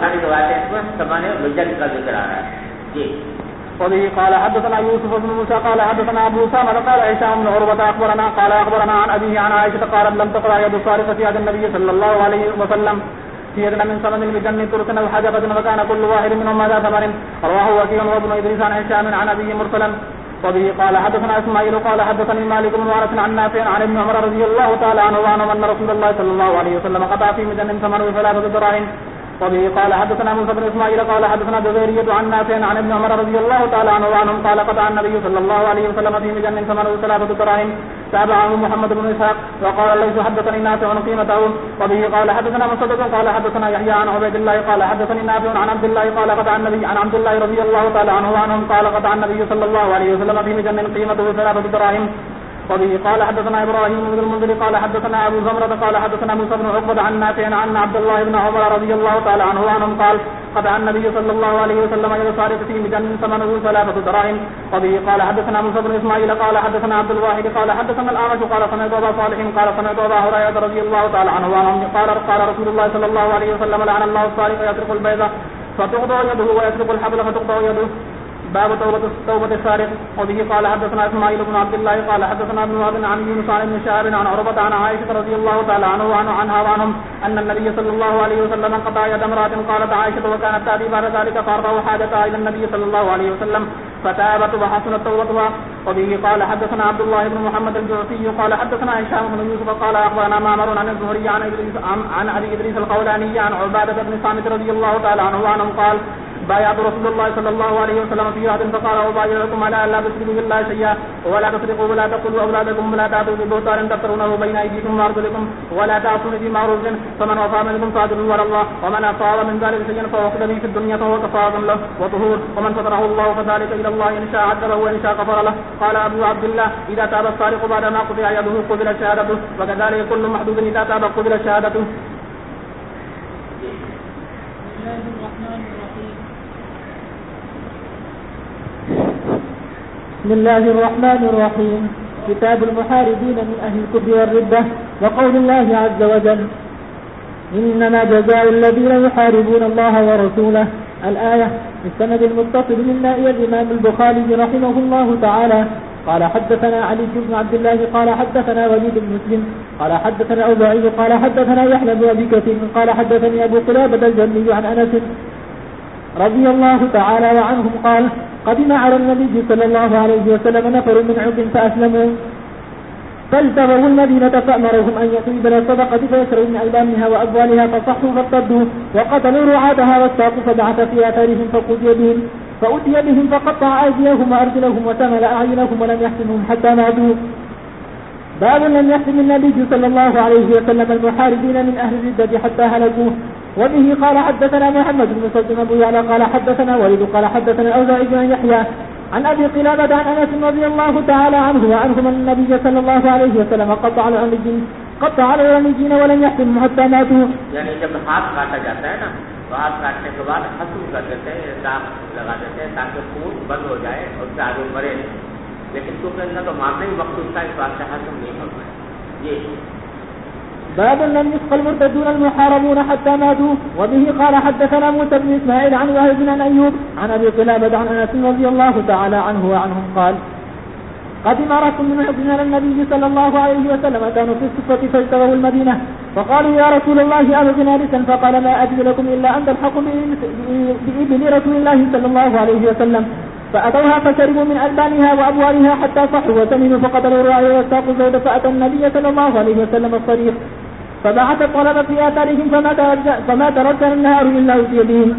حدثنا يوسف بن موسى قال حدثنا أبو أسامة قال هشام بن عروة أخبرنا عن أبيه عن عائشة قالت لم تقطع يد السارق في يد النبي صلى الله عليه وسلم في يدنا من ثمن المجن ترسنا الحجبة وكان كل واحد منهم على ثمن. رواه وكيع وابن إدريس عن هشام عن أبيه مرسلا. وبه قال حدثنا إسماعيل قال حدثني مالك بن وارث عن نافع عن ابن عمر رضي الله تعالى عنه وعنهم أن رسول الله صلى الله عليه وسلم قطع في مجن ثمنه 3 دراهم. وبه قال حدثنا موسى بن إسماعيل قال حدثنا جزيرية عن نافع عن ابن عمر رضي الله تعالى عنه وعنهم قال قطع النبي صلى الله عليه وسلم في مجن ثمنه 3 دراهم. تابعه محمد بن إسحاق وقال ليس حدثني نافع قيمته. وبه قال حدثنا مسدد قال حدثنا يحيى عن عبيد الله قال حدثني نافع عن عبد الله قال قطع النبي عن عبد الله رضي الله تعالى عنه وعنهم قال قطع النبي صلى الله عليه وسلم في مجن قيمته 3 دراهم. وبه قال حدثنا إبراهيم بن المنذر قال حدثنا أبو زمرة قال حدثنا موسى بن عقبة عن نافع عن عبد الله بن عمر رضي الله تعالى عنه وعنهم قال قطع النبي صلى الله عليه وسلم يد السارق في مجن ثمنه 3 دراهم. وبه قال حدثنا موسى بن إسماعيل قال حدثنا عبد الواحد قال حدثنا الأعمش قال سمعت أبا صالح قال سمعت أبا هريرة رضي الله تعالى عنه وعنهم قال رسول الله صلى الله عليه وسلم لعن الله السارق يسرق البيضة فتقطع يده ويسرق الحبل فتقطع يده. باب توبة السارق. وبه قال حدثنا اسماعيل بن عبد الله قال حدثنا ابن وهب عن يونس عن ابن شهاب عن عروة عن عائشة رضي الله تعالى عنها وعنهم أن النبي صلى الله عليه وسلم قطع يد امرأة قالت عائشة وكانت تأتي بعد ذلك فأرضى حاجتها إلى النبي صلى الله عليه وسلم فتابت وحسنت توبتها. وبه قال حدثنا عبد الله بن محمد الجعفي قال حدثنا هشام بن يوسف قال أخبرنا معمر عن الزهري عن أبي إدريس القولاني عن عبادة بن صامت رضي الله تعالى عنه وعنهم قال بايعت رسول الله صلى الله عليه وسلم في عهد فقال وبايعكم على ألا تشركوا بالله شيئا ولا تسرقوا ولا تقتلوا أولادكم ولا تأتوا ببهتان تفترونه بين أيديكم وأرجلكم ولا تعصوا في معروف فمن وفى منكم فأجر على الله ومن أصاب من ذلك شيئا فوقد به في الدنيا فهو كفارة له وطهور ومن ستره الله فذلك إلى الله إن شاء عذبه وإن شاء غفر له. قال أبو عبد الله إذا تاب السارق بعد ما قطع يده قبل شهادته وكذلك كل محدود إذا تاب قبل شهادته. بسم الله الرحمن الرحيم. كتاب المحاربين من أهل الكفر والردة. وقول الله عز وجل إنما جزاء الذين يحاربون الله ورسوله. الآية بالسند المتصل من نائي الإمام البخاري رحمه الله تعالى قال حدثنا علي بن عبد الله قال حدثنا وليد بن مسلم قال حدثنا أوزاعي قال حدثنا يحيى بن أبي كثير قال حدثني أبو قلابة الجني عن أنس رضي الله تعالى عنهم قال قدم على النبي صلى الله عليه وسلم نفر من عرب فأسلموا فالتغوا المدينة فأمرهم أن يأتوا بلا الصدقة فيشروا من ألبانها وأبوالها فصحوا فارتدوا وقتلوا رعاتها واستاقوا فبعث في آثارهم فأتي بهم فقطع أيديهم وأرجلهم وتمل أعينهم ولم يحسنهم حتى ماتوا. باب لم يحسن النبي صلى الله عليه وسلم المحاربين من أهل الردة حتى هلكوا. وبه قال حدثنا محمد بن سلطان أبو يعلى قال حدثنا وليد قال حدثنا أوزاعي بن يحيى عن أبي قلابة عن أنس رضي الله تعالى عنه وعنهم أن النبي صلى الله عليه وسلم قطع العنجين ولم يحسن حتى ماتوا. یعنی جب ہاتھ کاٹا جاتا ہے نا تو ہاتھ کاٹنے کے بعد حسن کر دیتے ہیں، داغ لگا دیتے ہیں تاکہ خون بند ہو جائے اور اس سے آگے مرے، لیکن کیونکہ ان کا تو مارنا ہی مقصود تھا اس واسطے حسن نہیں کرنا ہے. یہ باب لم يسق المرتدون المحاربون حتى ماتوا. وبه قال حدثنا موسى بن اسماعيل عن وهب بن ايوب عن ابي قلابة عن انس رضي الله تعالى عنه وعنهم قال قدم ركب من عبدنا النبي صلى الله عليه وسلم كانوا في الصفة فاجتووا المدينة فقالوا يا رسول الله أبغنا رسا فقال لا أجد لكم إلا أن تلحقوا بإبل رسول الله صلى الله عليه وسلم فأتوها فشربوا من ألبانها وأبوالها حتى صحوا وسمنوا فقتلوا الراعي واستاقوا الزود فأتى النبي صلى الله عليه وسلم الصريخ فبعث الطلب في آثارهم فما ترك النهار إلا أتي بهم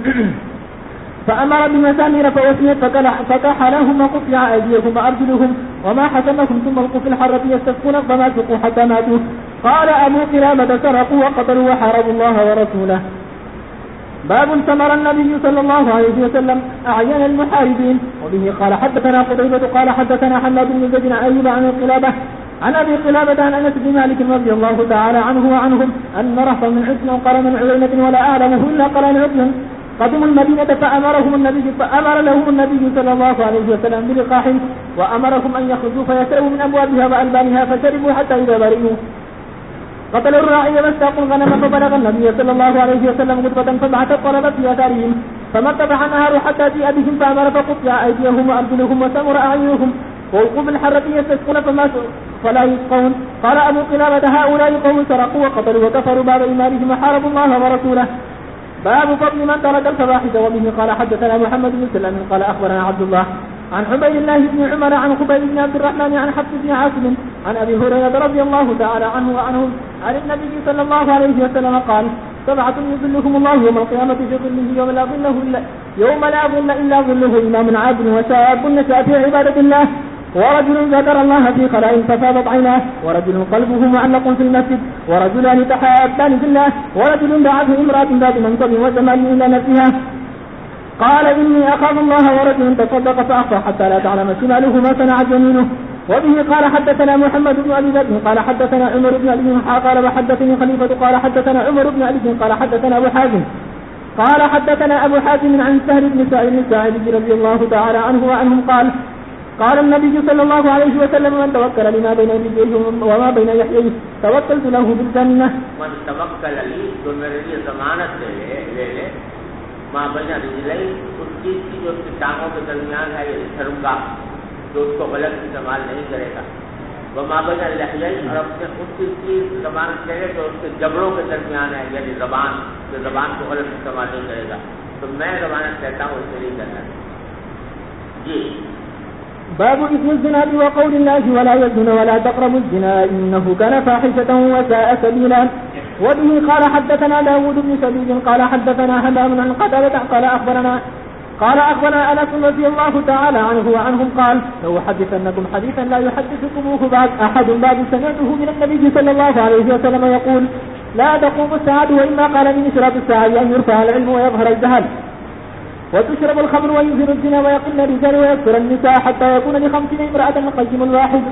فأمر بمسامير فوسمت فكحلهم وقطع أيديهم وأرجلهم وما حسنهم ثم القوا في الحرة يستسقون فما سقوا حتى ماتوا. قال أبو قلابة سرقوا وقتلوا وحاربوا الله ورسوله. باب ثمر النبي صلى الله عليه وسلم أعين المحاربين. وبه قال حدثنا قتيبة قال حدثنا حماد بن زيد عن أيوب عن القلابة عن أبي قلابة عن أنس بن مالك رضي الله تعالى عنه وعنهم أن رهطا من حسن قال من عيينة ولا أعلمه إلا قرن عدل قدموا المدينة فأمر لهم النبي صلى الله عليه وسلم بلقاح وأمرهم أن يخرجوا فيشربوا من أبوابها وألبانها فشربوا حتى إذا برئوا قتلوا الراعي واستاقوا الغنم فبلغ النبي صلى الله عليه وسلم غرفة فبعث الطلب في أثارهم فما اتبع النهار حتى جاء بهم فأمر فقطع أيديهم وأرجلهم وسمر أعينهم ووقوا بالحرة يستسقون فلا يسقون. قال أبو قلابة هؤلاء قوم سرقوا وقتلوا وكفروا بعد إيمانهم وحاربوا الله ورسوله. باب فضل من ترك الفواحش. وبه قال حدثنا محمد بن سلام قال أخبرنا عبد الله عن عبيد الله بن عمر عن خبيب بن عبد الرحمن عن حفص بن عاصم عن أبي هريرة رضي الله تعالى عنه وعنهم عن النبي صلى الله عليه وسلم قال 7 يظلهم الله يوم القيامة في ظله يوم لا ظل إلا ظله إمام عادل وشاب نشأ في عبادة الله ورجل ذكر الله في خلاء ففاضت عيناه ورجل قلبه معلق في المسجد ورجلان تحابان في الله ورجل دعته امرأة ذات منصب وجمال إلى نفسها قال إني أخاف الله ورجل تصدق فأخفى حتى لا تعلم شماله ما صنعت يمينه. وبه قال حدثنا محمد بن أبي بكر قال حدثنا عمر بن أبي قال وحدثني خليفة قال حدثنا عمر بن أبي قال حدثنا أبو حازم قال حدثنا أبو حازم عن سهل بن سعيد الساعدي رضي الله تعالى عنه وعنهم قال النبي صلى الله عليه وسلم من توكل لما بين يديه وما بين يحييه توكلت له بالجنة. من توكل لي جو میرے لیے ضمانت لے لے ماں بین رجلئی اس چیز کی جو اس کی ٹانگوں کے درمیان ہے یہ شرمگاہ جو اس کو غلط استعمال نہیں کرے گا. وہ ماں بین لحیئی اور اپنے اس چیز کی ضمانت لے لے جو اس کے جبڑوں کے درمیان ہے یعنی زبان جو زبان کو غلط استعمال نہیں کرے گا تو میں ضمانت کہتا ہوں اس سے نہیں کرنا. جی باب اسم الزنا وقول الله ولا يزن ولا تقربوا الزنا إنه كان فاحشة وساء سبيلا. وبه قال حدثنا داود بن سبيل قال حدثنا همام عن قتادة قال أخبرنا أنس رضي الله تعالى عنه وعنهم قال لو حدثنكم حديثا لا يحدثكموه أحد بعد سمعته من النبي صلى الله عليه وسلم يقول لا تقوم الساعة وإما قال من إشراط الساعة أن يرفع العلم ويظهر الجهل وتشرب الخمر ويظهر الزنا ويقل الرجال ويكثر النساء حتى يكون ل50 امرأة قيم واحد.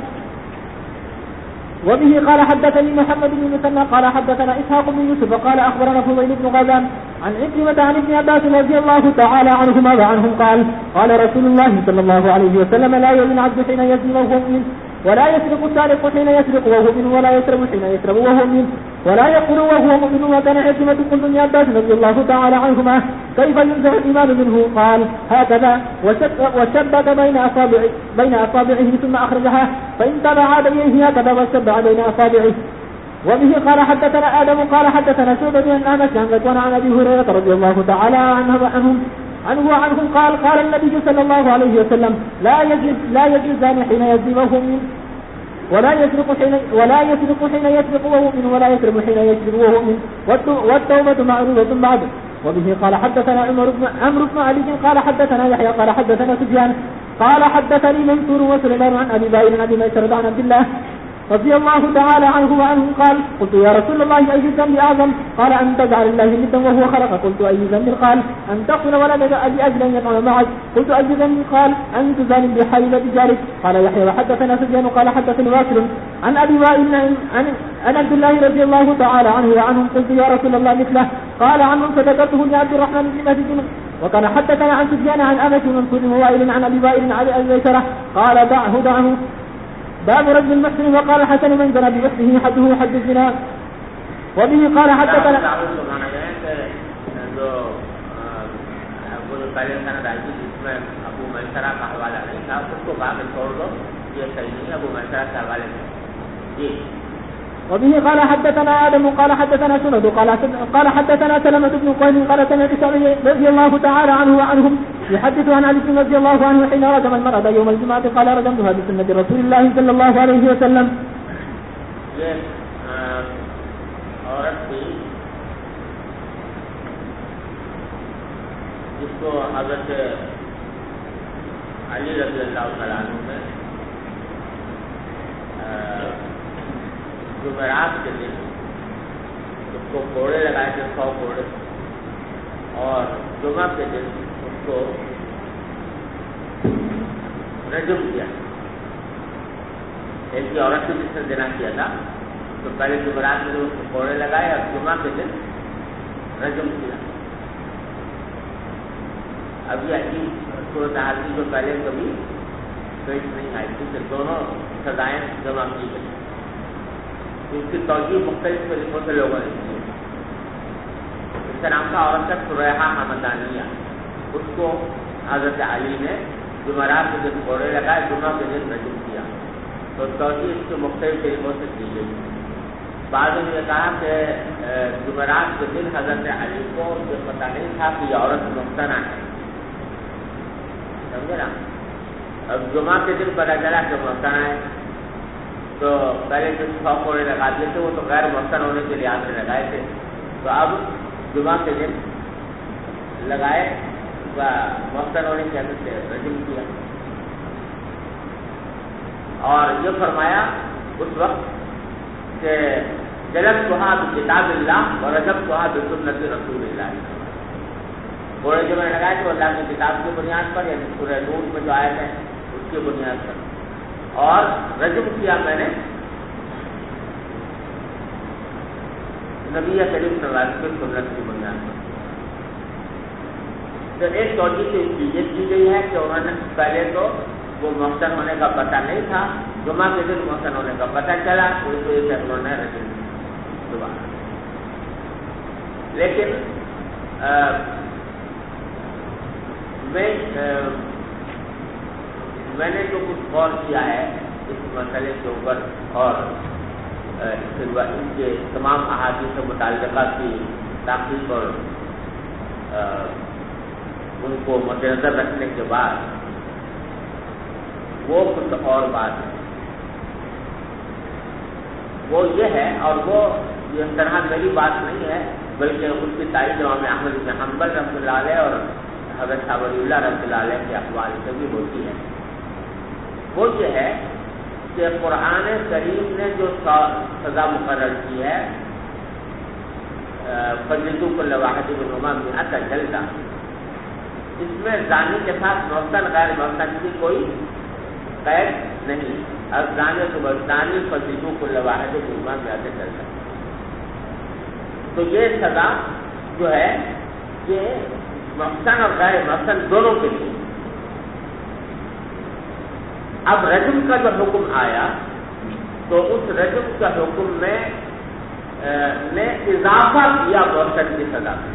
وبه قال حدثني محمد بن مثنى قال حدثنا إسحاق بن يوسف قال أخبرنا فضيل بن غزان عن عكرمة عن ابن عباس رضي الله تعالى عنهما وعنهم قال رسول الله صلى الله عليه وسلم لا يزني العبد حين يزني وهو مؤمن ولا يسرق السارق حين يسرق وهو مؤمن ولا يشرب حين يشرب وهو مؤمن ولا يقول وهو مؤمن. وكان عكرمة قلت ابن عباس رضي الله تعالى عنهما كيف ينزع الإيمان منه قال هكذا وشبك بين أصابعه ثم أخرجها فإن تبع عاد إليه هكذا وشبع بين أصابعه. وبه قال حدثنا آدم قال حدثنا شعبة عن أنس عن أبي هريرة رضي الله تعالى عنه وعنهم قال النبي صلى الله عليه وسلم لا يجوز الزاني حين يزني وهو مؤمن ولا يسرق حين يسرق وهو مؤمن ولا يشرب حين يشرب وهو مؤمن والتوبة معروفة بعد. وبه قال حدثنا عمرو بن علي قال حدثنا يحيى قال حدثنا سفيان قال حدثني منصور وسليمان عن أبي باين عن أبي ميسرة عن عبد الله رضي الله تعالى عنه وعنهم قال قلت يا رسول الله أي الذنب أعظم قال أن تجعل الله ندا وهو خلق قلت أي ذنب قال أن تقتل ولدك لأجل أن يطعم معك قلت أي ذنب قال أن تزاني بحليلة جارك قال يحيى وحدثنا سفيان قال حدثني واصل عن أبي وائل عن عبد الله رضي الله تعالى عنه وعنهم قلت يا رسول الله مثله قال عنه فذكرته لعبد الرحمن بن مهدي وكان حدثنا عن سفيان عن أنس بن وائل عن أبي وائل عن أبي بكر قال دعه باب رجل المحسن وقال حسن من زنى بنفسه حده حد الزنا وبه قال حدثنا پہلے سند آئی تھی جس میں ابو میسرہ کا حوالہ نہیں تھا اس کو کہا کہ چھوڑ دو یہ صحیح نہیں ابو میسرہ کے حوالے میں جی وبه قال حدثنا آدم قال حدثنا سند قال حدثنا سلمة بن قيس قال سمعت سعيد رضي الله تعالى عنه وعنهم يحدث عن علي رضي الله عنه حين رجم المرأة يوم الجمعة قال رجمتها بسنة رسول الله صلى الله عليه وسلم. یہ عورت تھی جس کو حضرت علی رضی اللہ تعالیٰ عنہ نے جمعرات کے دن اس کو کوڑے لگائے تھے 100 کوڑے اور جمعہ کے دن اس کو رجم کیا. ایک کی عورت کی جس نے دینا کیا تھا تو پہلے جمعرات کے دن اس کو کوڑے لگائے اور جمعہ کے دن رجم کیا. ابھی ایسی صورت حال کی جو پہلے کبھی پیش نہیں آئی تھی کہ دونوں سزائیں جمع کی گئی. اس کی توجہ مختلف طریقوں سے لوگوں نے کی. اس کا نام تھا عورت کا سریحہ حمدانیہ. اس کو حضرت علی نے جمعرات کے دن کوڑے لگائے جمعہ کے دن رجم کیا. تو توجہ اس کے مختلف طریقوں سے کی گئی. بعض نے یہ کہا کہ جمعرات کے دن حضرت علی کو یہ پتہ نہیں تھا کہ یہ عورت محسنہ ہے. سمجھے نا. اب جمعہ کے دن پتہ چلا کہ محسنہ ہے تو پہلے جو 100 کوڑے لگا دیے تھے وہ تو غیر محسن ہونے کے لحاظ سے لگائے تھے. تو اب جمعہ کے دن لگائے محسن ہونے کی حد سے رجم کیا. اور یہ فرمایا اس وقت کہ جلدتها بکتاب اللہ ورجمتها بسنت رسول اللہ. کوڑے جو میں نے لگائے تھے اللہ کی کتاب کی بنیاد پر یعنی سورہ نور میں جو آیت ہے اس کی بنیاد پر اور رجم کیا میں نے نبی کریم صلی اللہ علیہ وسلم کی سنت کی بنیاد پر. تو ایک توجہ سے یہ کی گئی ہے کہ انہوں نے پہلے تو وہ محسن ہونے کا پتہ نہیں تھا, جمعہ کے دن محسن ہونے کا پتہ چلا تو اس وجہ سے انہوں نے رجم کیا. لیکن میں نے جو کچھ غور کیا ہے اس مسئلے کے اوپر اور ان کے تمام احادیث سے متعلقہ کی تحقیق اور ان کو مد نظر رکھنے کے بعد وہ کچھ اور بات ہے. وہ یہ ہے اور وہ یہ طرح میری بات نہیں ہے بلکہ اس کی تائید امام احمد بن حنبل رحمۃ اللہ علیہ اور حضرت شاہ ولی اللہ رحمۃ اللہ علیہ کے اقوال سے بھی ہوتی ہے. وہ یہ ہے کہ قرآن کریم نے جو سزا مقرر کی ہے فجلدوا کل واحد منہما مئۃ جلدہ, اس میں زانی کے ساتھ محسن غیر محسن کی کوئی قید نہیں. اور زانی فجلدوا کل واحد منہما مئۃ جلدہ. تو یہ سزا جو ہے یہ محسن اور غیر محسن دونوں کے لیے. اب رجم کا جو حکم آیا تو اس رجم کا حکم میں نے اضافہ کیا محسن کی سزا میں.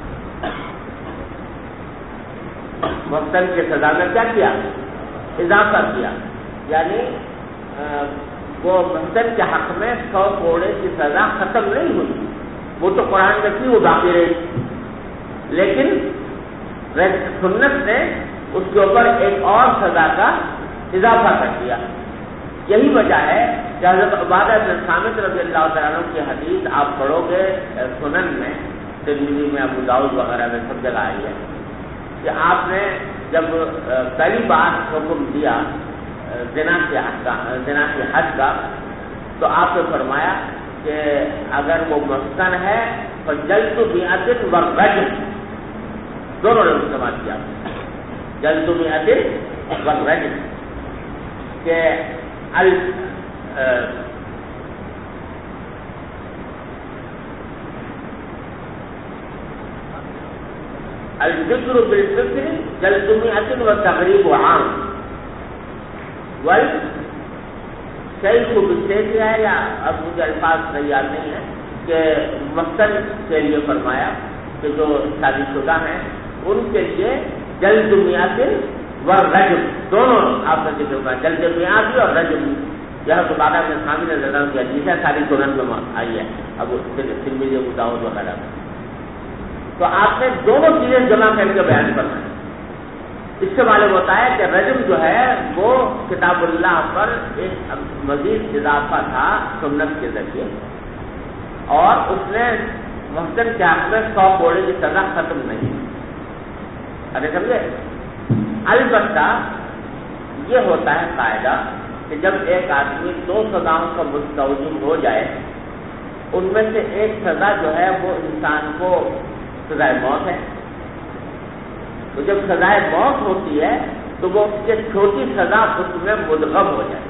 محسن کی سزا میں کیا کیا؟ اضافہ کیا. یعنی وہ محسن کے حق میں 100 کوڑے کی سزا ختم نہیں ہوئی, وہ تو قرآن میں تھی وہ باقی رہی, لیکن سنت نے اس کے اوپر ایک اور سزا کا اضافہ کر دیا. یہی وجہ ہے کہ حضرت عبادہ بن صامت رضی اللہ تعالیٰ عنہ کی حدیث آپ پڑھو گے سنن میں, ترمذی میں, ابو داؤد وغیرہ میں سب جگہ آئی ہے کہ آپ نے جب پہلی بار حکم دیا زنا کے حد کا تو آپ نے فرمایا کہ اگر وہ مسکن ہے تو جلد میعۃ والرجم، دونوں نے استعمال کیا، جلد میعۃ والرجم، کہ الفکر بالفکر جلد میعۃ والتغریب عام، والشیخ بالشیخ ہے، یا اب مجھے الفاظ نہیں یاد نہیں ہے، کہ مسکن کے لیے فرمایا کہ جو شادی شدہ ہیں ان کے لیے جلد میعۃ والرجم، دونوں آپ نے ذکر کرا، جلد میعاد بھی اور رجم بھی۔ یہ تو بعد میں سامنے نظر کی حدیث ہے، ساری سنن میں آئی ہے، اب ترمذی ابو داؤد وغیرہ میں، تو آپ نے دونوں چیزیں جمع کر کے بیان کرنا ہے۔ اس سے معلوم ہوتا ہے کہ رجم جو ہے وہ کتاب اللہ پر ایک مزید اضافہ تھا سنت کے ذریعے، اور اس نے محسن کے حق میں 100 کوڑے کی سزا ختم نہیں، ارے سمجھے۔ البتہ یہ ہوتا ہے قاعدہ کہ جب ایک آدمی 2 سزاؤں کا مستوجب ہو جائے، ان میں سے ایک سزا جو ہے وہ انسان کو سزائے موت ہے، تو جب سزائے موت ہوتی ہے تو وہ اس کی چھوٹی سزا اس میں مدغم ہو جائے،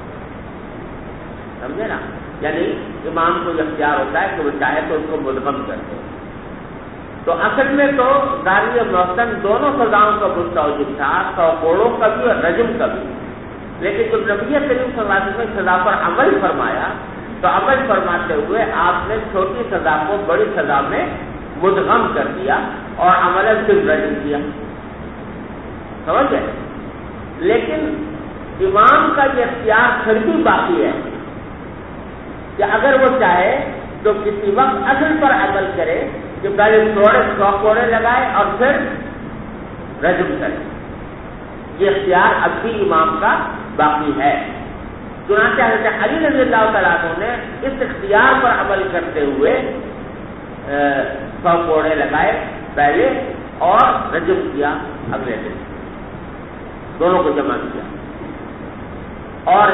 سمجھے نا، یعنی امام کو یہ اختیار ہوتا ہے کہ وہ چاہے تو اس کو مدغم کر دے۔ تو اصل میں تو داری محسن دونوں سزاؤں کا مستوجب تھا، 100 کوڑوں کا بھی اور رجم کا بھی، لیکن جب نبی کریم صلی اللہ علیہ وسلم سزا پر عمل فرمایا تو عمل فرماتے ہوئے آپ نے چھوٹی سزا کو بڑی سزا میں مدغم کر دیا اور عملاً صرف رجم کیا، سمجھ گئے۔ لیکن امام کا یہ اختیار پھر بھی باقی ہے کہ اگر وہ چاہے تو کسی وقت اصل پر عمل کرے کہ پہلے 100 کوڑے لگائے اور پھر رجم کرے، یہ اختیار اب بھی امام کا باقی ہے۔ چنانچہ حضرت علی رضی اللہ تعالیٰ عنہ نے اس اختیار پر عمل کرتے ہوئے 100 کوڑے لگائے پہلے اور رجم کیا اگلے دن، دونوں کو جمع کیا، اور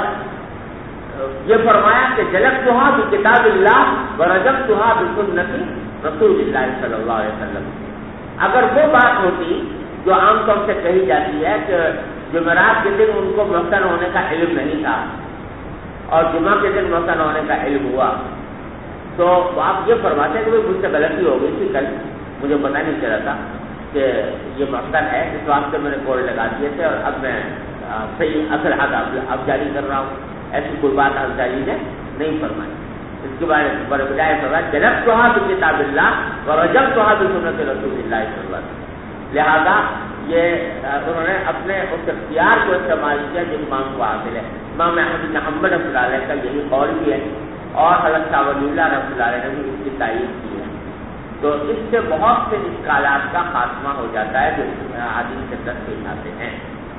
یہ فرمایا کہ جلدتھا بکتاب اللہ ورجمتھا بسنت رسول اللہ صلی اللہ علیہ وسلم۔ اگر وہ بات ہوتی جو عام طور سے کہی جاتی ہے کہ جمعرات کے دن ان کو محسن ہونے کا علم نہیں تھا اور جمعہ کے دن محسن ہونے کا علم ہوا، تو آپ یہ فرماتے ہیں کہ مجھ سے غلطی ہو گئی تھی، کل مجھے پتہ نہیں چلا تھا کہ یہ محسن ہے، اس واسطے میں نے کوڑے لگا دیے تھے اور اب میں صحیح اصل حد اب جاری کر رہا ہوں، ایسی کوئی بات حضرت علی نے نہیں فرمائی۔ اس کے بارے میں بجائے فرمایا جلدتھا بکتاب اللہ ورجمتھا بسنت رسول اللہ صلی اللہ علیہ وسلم۔ لہذا یہ انہوں نے اپنے اس اختیار کو استعمال کیا جو امام کو حاصل ہے۔ امام احمد بن حنبل رحمۃ اللہ علیہ کا یہی قول بھی ہے، اور حضرت شاہ ولی اللہ رحمۃ اللہ علیہ نے بھی اس کی تائید کی ہے۔ تو اس سے بہت سے اشکالات کا خاتمہ ہو جاتا ہے جو حدیث کے اندر پیش آتے ہیں۔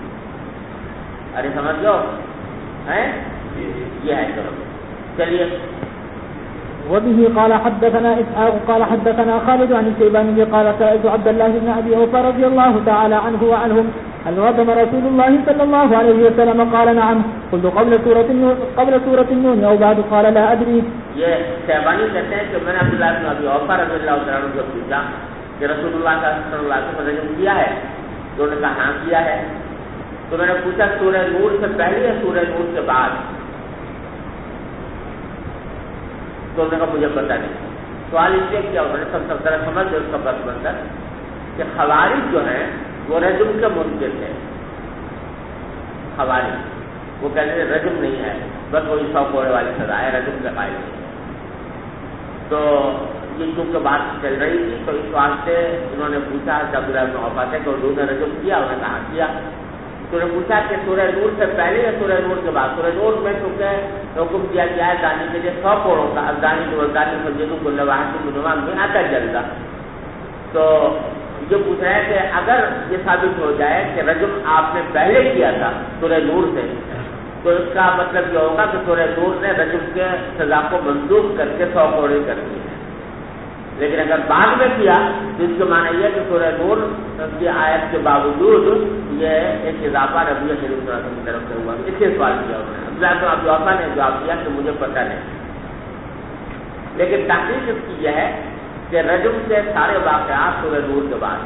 ارے سمجھ لو ہے یہ ہے، چلیے۔ وبه قال حدثنا إسحاق قال حدثنا خالد عن الشيباني قال سألت عبد الله بن أبي أوفى رضي الله تعالى عنه وعنهم هل رجم رسول الله صلى الله عليه وسلم قال نعم قلت قبل سورة النون أو بعد قال لا أدري۔ یہ شیبانی کہتے ہیں کہ میں نے عبداللہ بن ابی اوفی رضی اللہ تعالیٰ عنہ سے پوچھا کہ رسول اللہ صلی اللہ علیہ وسلم نے رجم کیا ہے، تو انہوں نے کہا ہاں کیا ہے، تو میں نے پوچھا سورہ نور سے پہلے یا سورہ نور کے بعد، تو انہوں نے کہا مجھے پتہ نہیں۔ سوال اس لیے کیا، انہوں نے سب ذرا سمجھ اس کا پس منظر کہ خوارج جو ہیں وہ رجم کے منکر تھے، خوارج وہ کہتے ہیں رجم نہیں ہے، بس وہی 100 کوڑے والی سزا ہے، رجم کے قائل نہیں ہے۔ تو یہ چونکہ بات چل رہی تھی تو اس واسطے انہوں نے پوچھا عبداللہ بن اوفی سے کہ حضور نے رجم کیا، انہوں نے کہا کیا، تو انہوں نے پوچھا کہ سورہ نور سے پہلے یا سورہ نور کے بعد۔ سورہ نور میں چونکہ حکم دیا گیا ہے زانی کے لیے 100 کوڑوں کا، ازانی جو ازانی سجدوں کو لواحت منوان میں آتا جلدا، تو یہ پوچھ رہے ہیں کہ اگر یہ ثابت ہو جائے کہ رجم آپ نے پہلے کیا تھا سورہ نور سے، تو اس کا مطلب یہ ہوگا کہ سورہ نور نے رجم کے سزا کو منسوخ کر کے 100 کوڑے کر دیے ہیں، لیکن اگر بعد میں کیا تو اس کا معنی یہ کہ سورہ نور کی آیت کے باوجود یہ ایک اضافہ نبی کریم صلی اللہ علیہ وسلم کی طرف سے ہوا۔ اس کے سوال کیا انہوں نے عبداللہ بن ابی اوفا نے جواب دیا کہ مجھے پتہ نہیں، لیکن تحقیق اس کی یہ ہے کہ رجم کے سارے واقعات سورہ نور کے بعد،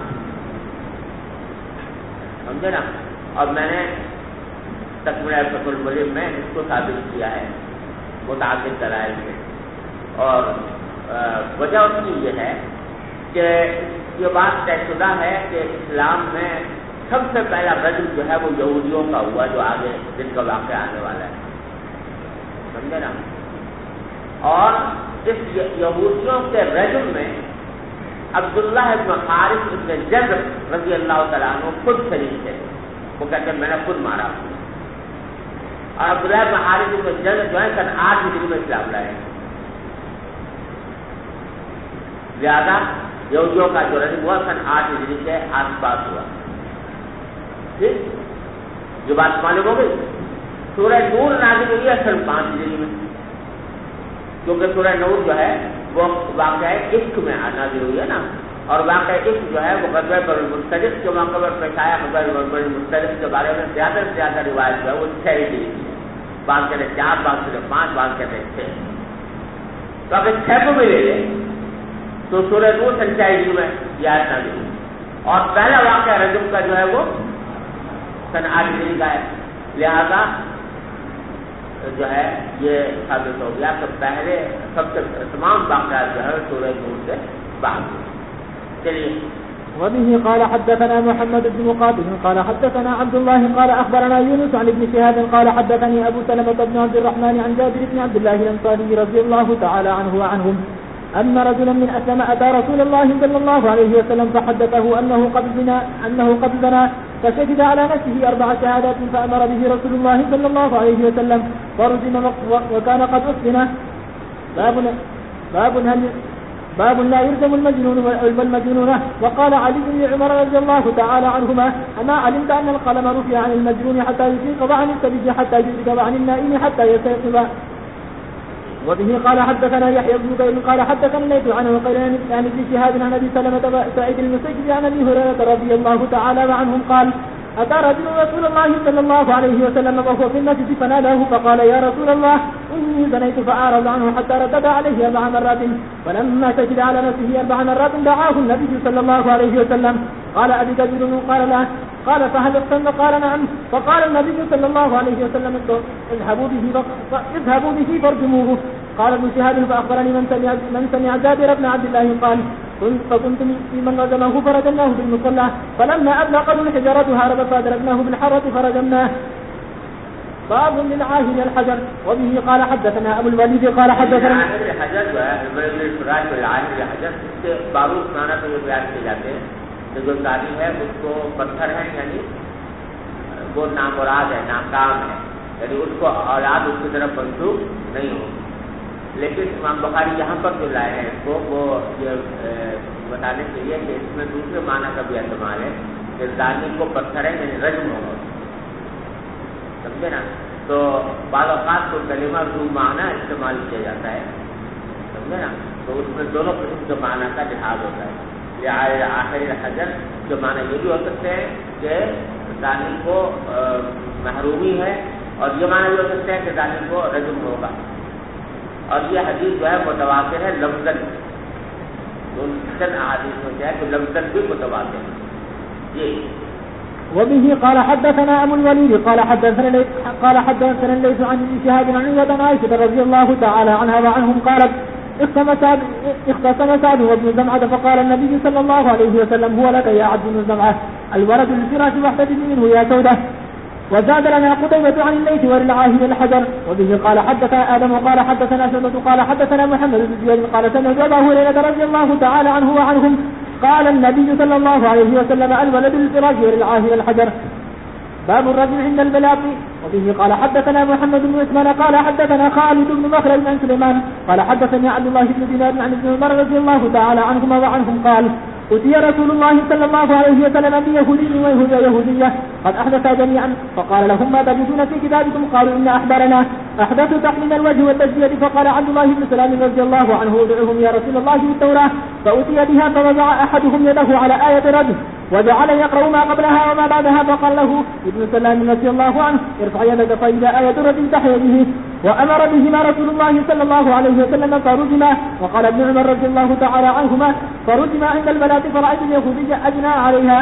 سمجھے نا، اور میں نے تکمیلہ فتح الملیم میں اس کو ثابت کیا ہے متعدد دلائل سے، اور وجہ اس کی یہ ہے کہ یہ بات طے شدہ ہے کہ اسلام میں سب سے پہلا رجم جو ہے وہ یہودیوں کا ہوا، جو آگے جن کا واقعہ آنے والا ہے، سمجھے نا، اور اس یہودیوں کے رجم میں عبداللہ بن حارث بن جزر رضی اللہ تعالیٰ عنہ خود شریک تھے، وہ کہتے ہیں میں نے خود مارا، اور عبداللہ بن حارث بن جزر جو ہے سن 8 ہجری میں اسلام لائے، لہذا یہودیوں کا جو رجم ہوا سن 8 ہجری کے آس پاس ہوا۔ ٹھیک، جو بات معلوم ہو گئی۔ سورہ نور نازل ہوئی ہے سن 5 ہجری میں، کیونکہ سورہ نور جو ہے وہ واقعہ عشق میں نازل ہوئی ہے نا، اور واقعہ عشق جو ہے وہ غزوہ بنو المصطلق کے موقع پر پیش آیا۔ غزوہ بنو المصطلق کے بارے میں زیادہ سے زیادہ روایت جو ہے وہ 6 ہجری کی ہے، بعض کہتے ہیں 4، بعض کہتے ہیں 5، بعض کہتے ہیں 6۔ تو اگر 6 کو بھی لے لیں تو سورہ نور سن 6 ہجری میں یہ آیت نازل ہوئی، اور پہلا واقعہ رجم کا جو ہے وہ سن 8 ہجری کا ہے، لہذا جو ہے یہ ثابت ہو گیا کہ پہلے سب سے تمام واقعات جو ہے سورہ نور سے بعد۔ چلیے، وبه قال حدثنا محمد بن مقاتل قال حدثنا عبد الله قال اخبرنا يونس عن ابن شهاب قال حدثني ابو سلمة بن عبد الرحمن عن جابر بن عبد الله الانصاري رضي الله تعالى عنه وعنهم ان رجلا من اسلم اتى رسول الله صلى الله عليه وسلم فحدثه انه قد زنى فشهد على نفسه 4 شهادات فامر به رسول الله صلى الله عليه وسلم فرجم وكان قد اسلم. باب لا يرجم المجنون والمجنون. وقال علي بن عمر رضي الله تعالى عنهما اما علمت ان القلم رفع عن المجنون حتى يفيق وعن السبيل حتى يفيق وعن النائم حتى يستيقظ. وبه قال حدثنا يحيى بن بكير قال حدثنا الليث عنه وقال عن ابن شهاب عن ابي سلمة سعيد المسيب عن ابي هريرة رضي الله تعالى عنهم قال أتى رجل رسول الله صلى الله عليه وسلم وهو في المسجد فناداه فقال يا رسول الله إني زنيت فأعرض عنه حتى ردد عليه 4 مرات فلما شهد على نفسه 4 مرات دعاه النبي صلى الله عليه وسلم قال أبي كبير قال لا قال فهل السن قال نعم فقال النبي صلى الله عليه وسلم اذهبوا به فارجموه. قال ابن شهاب فأخبرني من سمع جابر بن عبد الله قال فكنت في من رجمه فرجمناه بالمصلى فلما أبلغه الحجرة هرب فأدركناه بالحرة فرجمناه. باب للعاهر الحجر. وبه قال حدثنا أبو الوليد قال حدثنا الحجر العاهر الحجر سے باروت مانا تو یہ بیان کیے جاتے ہیں کہ جو ظالم ہے اس کو پتھر ہے، یعنی وہ نامراد ہے، ناکام ہے، یعنی اس کو اولاد اس کی طرف منسوخ نہیں ہوگی۔ لیکن امام بخاری یہاں پر جو لائے ہیں اس کو وہ یہ بتانے کے لیے کہ اس میں دوسرے معنی کا بھی احتمال ہے کہ ظالم کو پتھر ہے یعنی رجم ہوگا، سمجھے نا۔ تو بعض اوقات کو کلمہ دو معنی استعمال کیا جاتا ہے، سمجھے نا، تو اس میں دونوں قسم کے معنی کا لحاظ ہوتا ہے۔ یہ آخر حجر کے معنی یہ بھی ہو سکتے ہیں کہ ظالم کو محرومی ہے، اور یہ معنی بھی ہو سکتے ہیں کہ ظالم کو رجم ہوگا، اور یہ حدیث جو ہے متواتر ہے لفظاً، احادیث میں کیا ہے کہ لفظاً بھی متواتر ہے۔ یہ وبه قال حدثنا ابو الوليد قال حدثنا الليث عن ابن شهاب عن عائشة رضي الله تعالى عنها وعنهم قالت اختصم سعد وابن زمعة فقال النبي صلى الله عليه وسلم هو لك يا عبد بن زمعة الولد للفراش واحتجب منه يا سودة. وزاد لنا قتيبة عن الليث وللعاهر الحجر. وبه قال حدثنا آدم وقال حدثنا شعبة قال حدثنا محمد بن زياد قال سمعت أبا هريرة رضي الله تعالى عنه وعنهم قال النبي صلى الله عليه وسلم الولد للفراش وللعاهر الحجر. باب الرجل عند البلاغ. وبه قال حدثنا محمد بن عثمان قال حدثنا خالد بن مخلد عن سليمان قال حدثني عبد الله بن دينار عن ابن عمر رضي الله تعالى عنهما وعنهم قال أتي رسول الله صلى الله عليه وسلم بيهودي ويهودية قد أحدثا جميعا فقال لهم ما تجدون في كتابكم؟ قالوا إن أحبرنا أحدثوا تحميل الوجه والتجزية. فقال عبد الله بن سلام رضي الله عنه ادعوهم يا رسول الله بالتوراة فأتي بها فوضع أحدهم يده على آية رجل وجعل يقرأ ما قبلها وما بعدها فقال له ابن سلام رضي الله عنه ارفع يدك فإذا آية الرجل تحيا به وأمر بهما رسول الله صلى الله عليه وسلم فرجما. وقال ابن عمر رضي الله تعالى عنهما فرجما عند البلاة فرأيت اليهودي أجنى عليها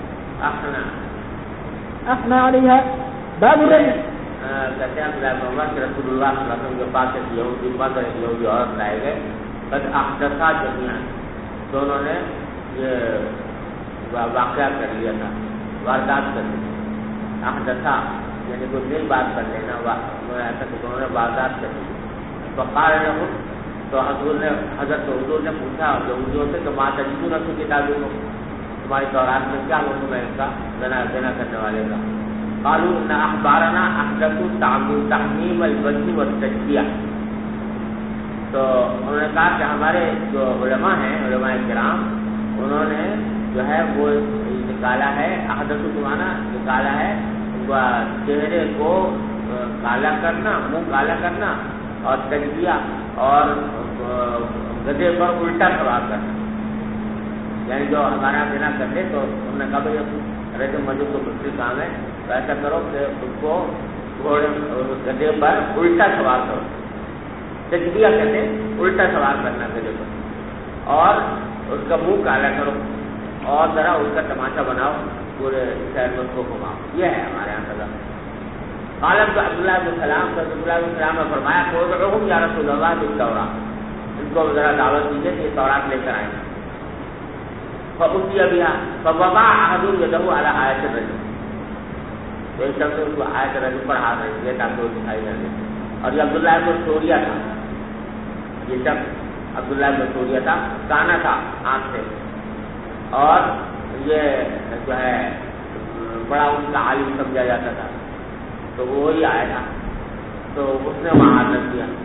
أحنى عليها. باب الرجل کہتے ہیں رسول اللہ صلی اللہ علیہ وسلم کے پاس ایک یہودی مرد اور ایک یہودی عورت لائے گئے. قد احدثا جميعا دونوں نے یہ واقعہ کر لیا تھا, واردات کر لی. احدثا یعنی کوئی نئی بات کر لینا, ایسا کہ دونوں نے واردات کر لی. بقار لهم تو حضرت حضور نے پوچھا یہودیوں سے کہ ما تجدون فی کتابکم تمہاری تورات میں کیا حکم ہے اس کا زنا کرنے والے کا. قالوا ان اخبارنا احدثوا تحمیم الوجه والتشبیہ. تو انہوں نے کہا کہ ہمارے جو علماء ہیں, علماء کرام, انہوں نے جو ہے وہ نکالا ہے, احدث مانا نکالا ہے چہرے کو کالا کرنا, منہ کالا کرنا, اور تشبیہ اور گدھے پر الٹا سوار کرنا. یعنی جو ہمارا بنا کرتے تو انہوں نے کہا بھائی رہتے مجھے کو مشکل کام ہے, تو ایسا کرو کہ اس کو گھوڑے گدھے پر الٹا سوار کرو. تشبیہ کہتے الٹا سوار کرنا گدھے پر, اور اس کا منہ کالا کرو اور ذرا اس کا تماشا بناؤ, پورے شہر میں اس کو گھماؤ. یہ ہے ہمارے یہاں سزا. عالم تو عبداللہ بن سلام نے فرمایا کہ یا رسول اللہ بالتوراۃ, ان کو ذرا دعوت دیجیے کہ تورات لے کر آئیں. فأتي بها فوضع أحدهم يده على آية الرجل, تو ایک شخص اس کو آیت الرجل پر ہاتھ رکھ دیا تاکہ وہ دکھائی نہ دے. اور یہ عبداللہ بن سوریہ تھا, یہ شخص عبداللہ بن سوریہ تھا, کانا تھا آنکھ سے, اور یہ جو ہے بڑا ان کا عالم سمجھا جاتا تھا. تو وہی آیا تھا, تو اس نے وہاں ہاتھ رکھ دیا.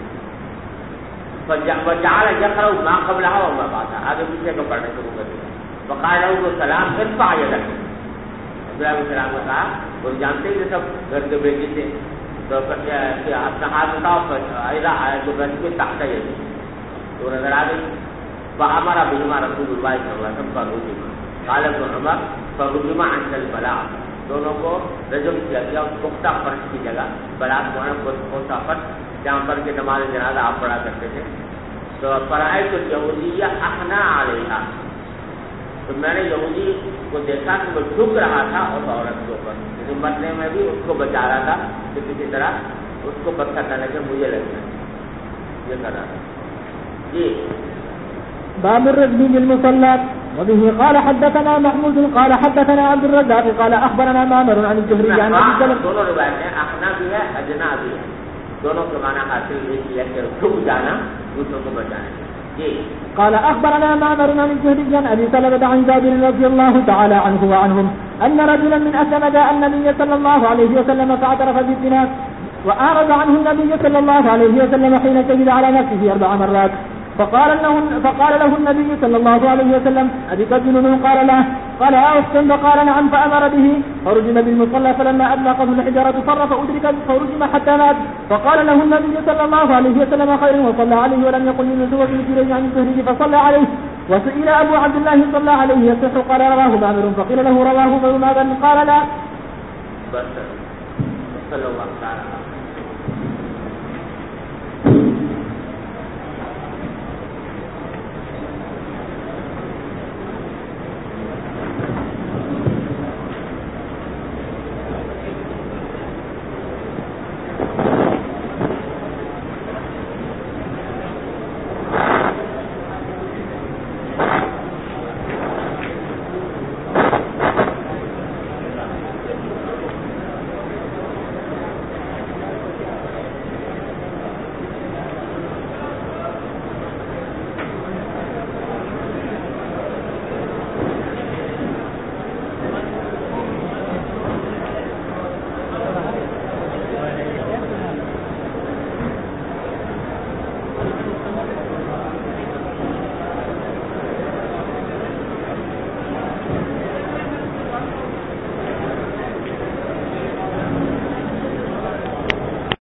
وجعل يقرأ ما قبلها وما بعدها, آگے پیچھے کو پڑھنے شروع کر دیا. وقال له السلام ارفع يدك. عبداللہ بن سلام نے کہا, وہ جانتے ہی سب گھر کے بیٹے تھے, تو اپنا ہاتھ اٹھاؤ, جو گھر کے تحت ہے تو نظر آ گئی. فأمر بهما رسول الله صلی اللہ علیہ وسلم فرجما. قال ابن عمر فرجما عند البلاء, دونوں کو رجم کیا گیا اس پختہ فرش کی جگہ. بلاء کو ہے پختہ فرش جہاں پر کہ نماز جنازہ آپ پڑھا کرتے تھے. تو فرأيت اليهودي أحنى عليها, تو میں نے یہودی کو دیکھا کہ وہ جھک رہا تھا اس عورت کے اوپر, لیکن مرنے میں بھی اس کو بچا رہا تھا کہ کسی طرح اس کو پتھر نہ لگے, مجھے لگ جائے, یہ کر رہا تھا. جی باب الرجم بالمصلات. وبه قال حدثنا محمود قال حدثنا عبد الرزاق قال اخبرنا معمر عن الزهري عن ابي سلمة. دونوں روایتیں احنا بھی ہے اجنا بھی ہے, دونوں کے معنی حاصل یہ کیا کہ جھک جانا دوسروں کو بچانے. قال أخبرنا معمر عن الزهري عن أبي سلمة عن جابر رضي الله تعالى عنه وعنهم أن رجلا من أسلم جاء النبي صلى الله عليه وسلم فاعترف بالزنا وأعرض عنه النبي صلى الله عليه وسلم حين شهد على نفسه 4 مرات. فقال له النبي صلى الله عليه وسلم أبيك جنون؟ قال لا. قال أحسن؟ فقال نعم. فأمر به فرجم بالمصلى فلما أدلقه الحجارة صرف أدرك فرجم حتى مات. فقال له النبي صلى الله عليه وسلم خير وصلى عليه ولم يقل يونس وفي الكلين عن الزهري فصلى عليه. وسئل أبو عبد الله صلى عليه يصح قال رواه معمر فقيل له رواه ابن ماجه قال لا. صلى الله عليه وسلم.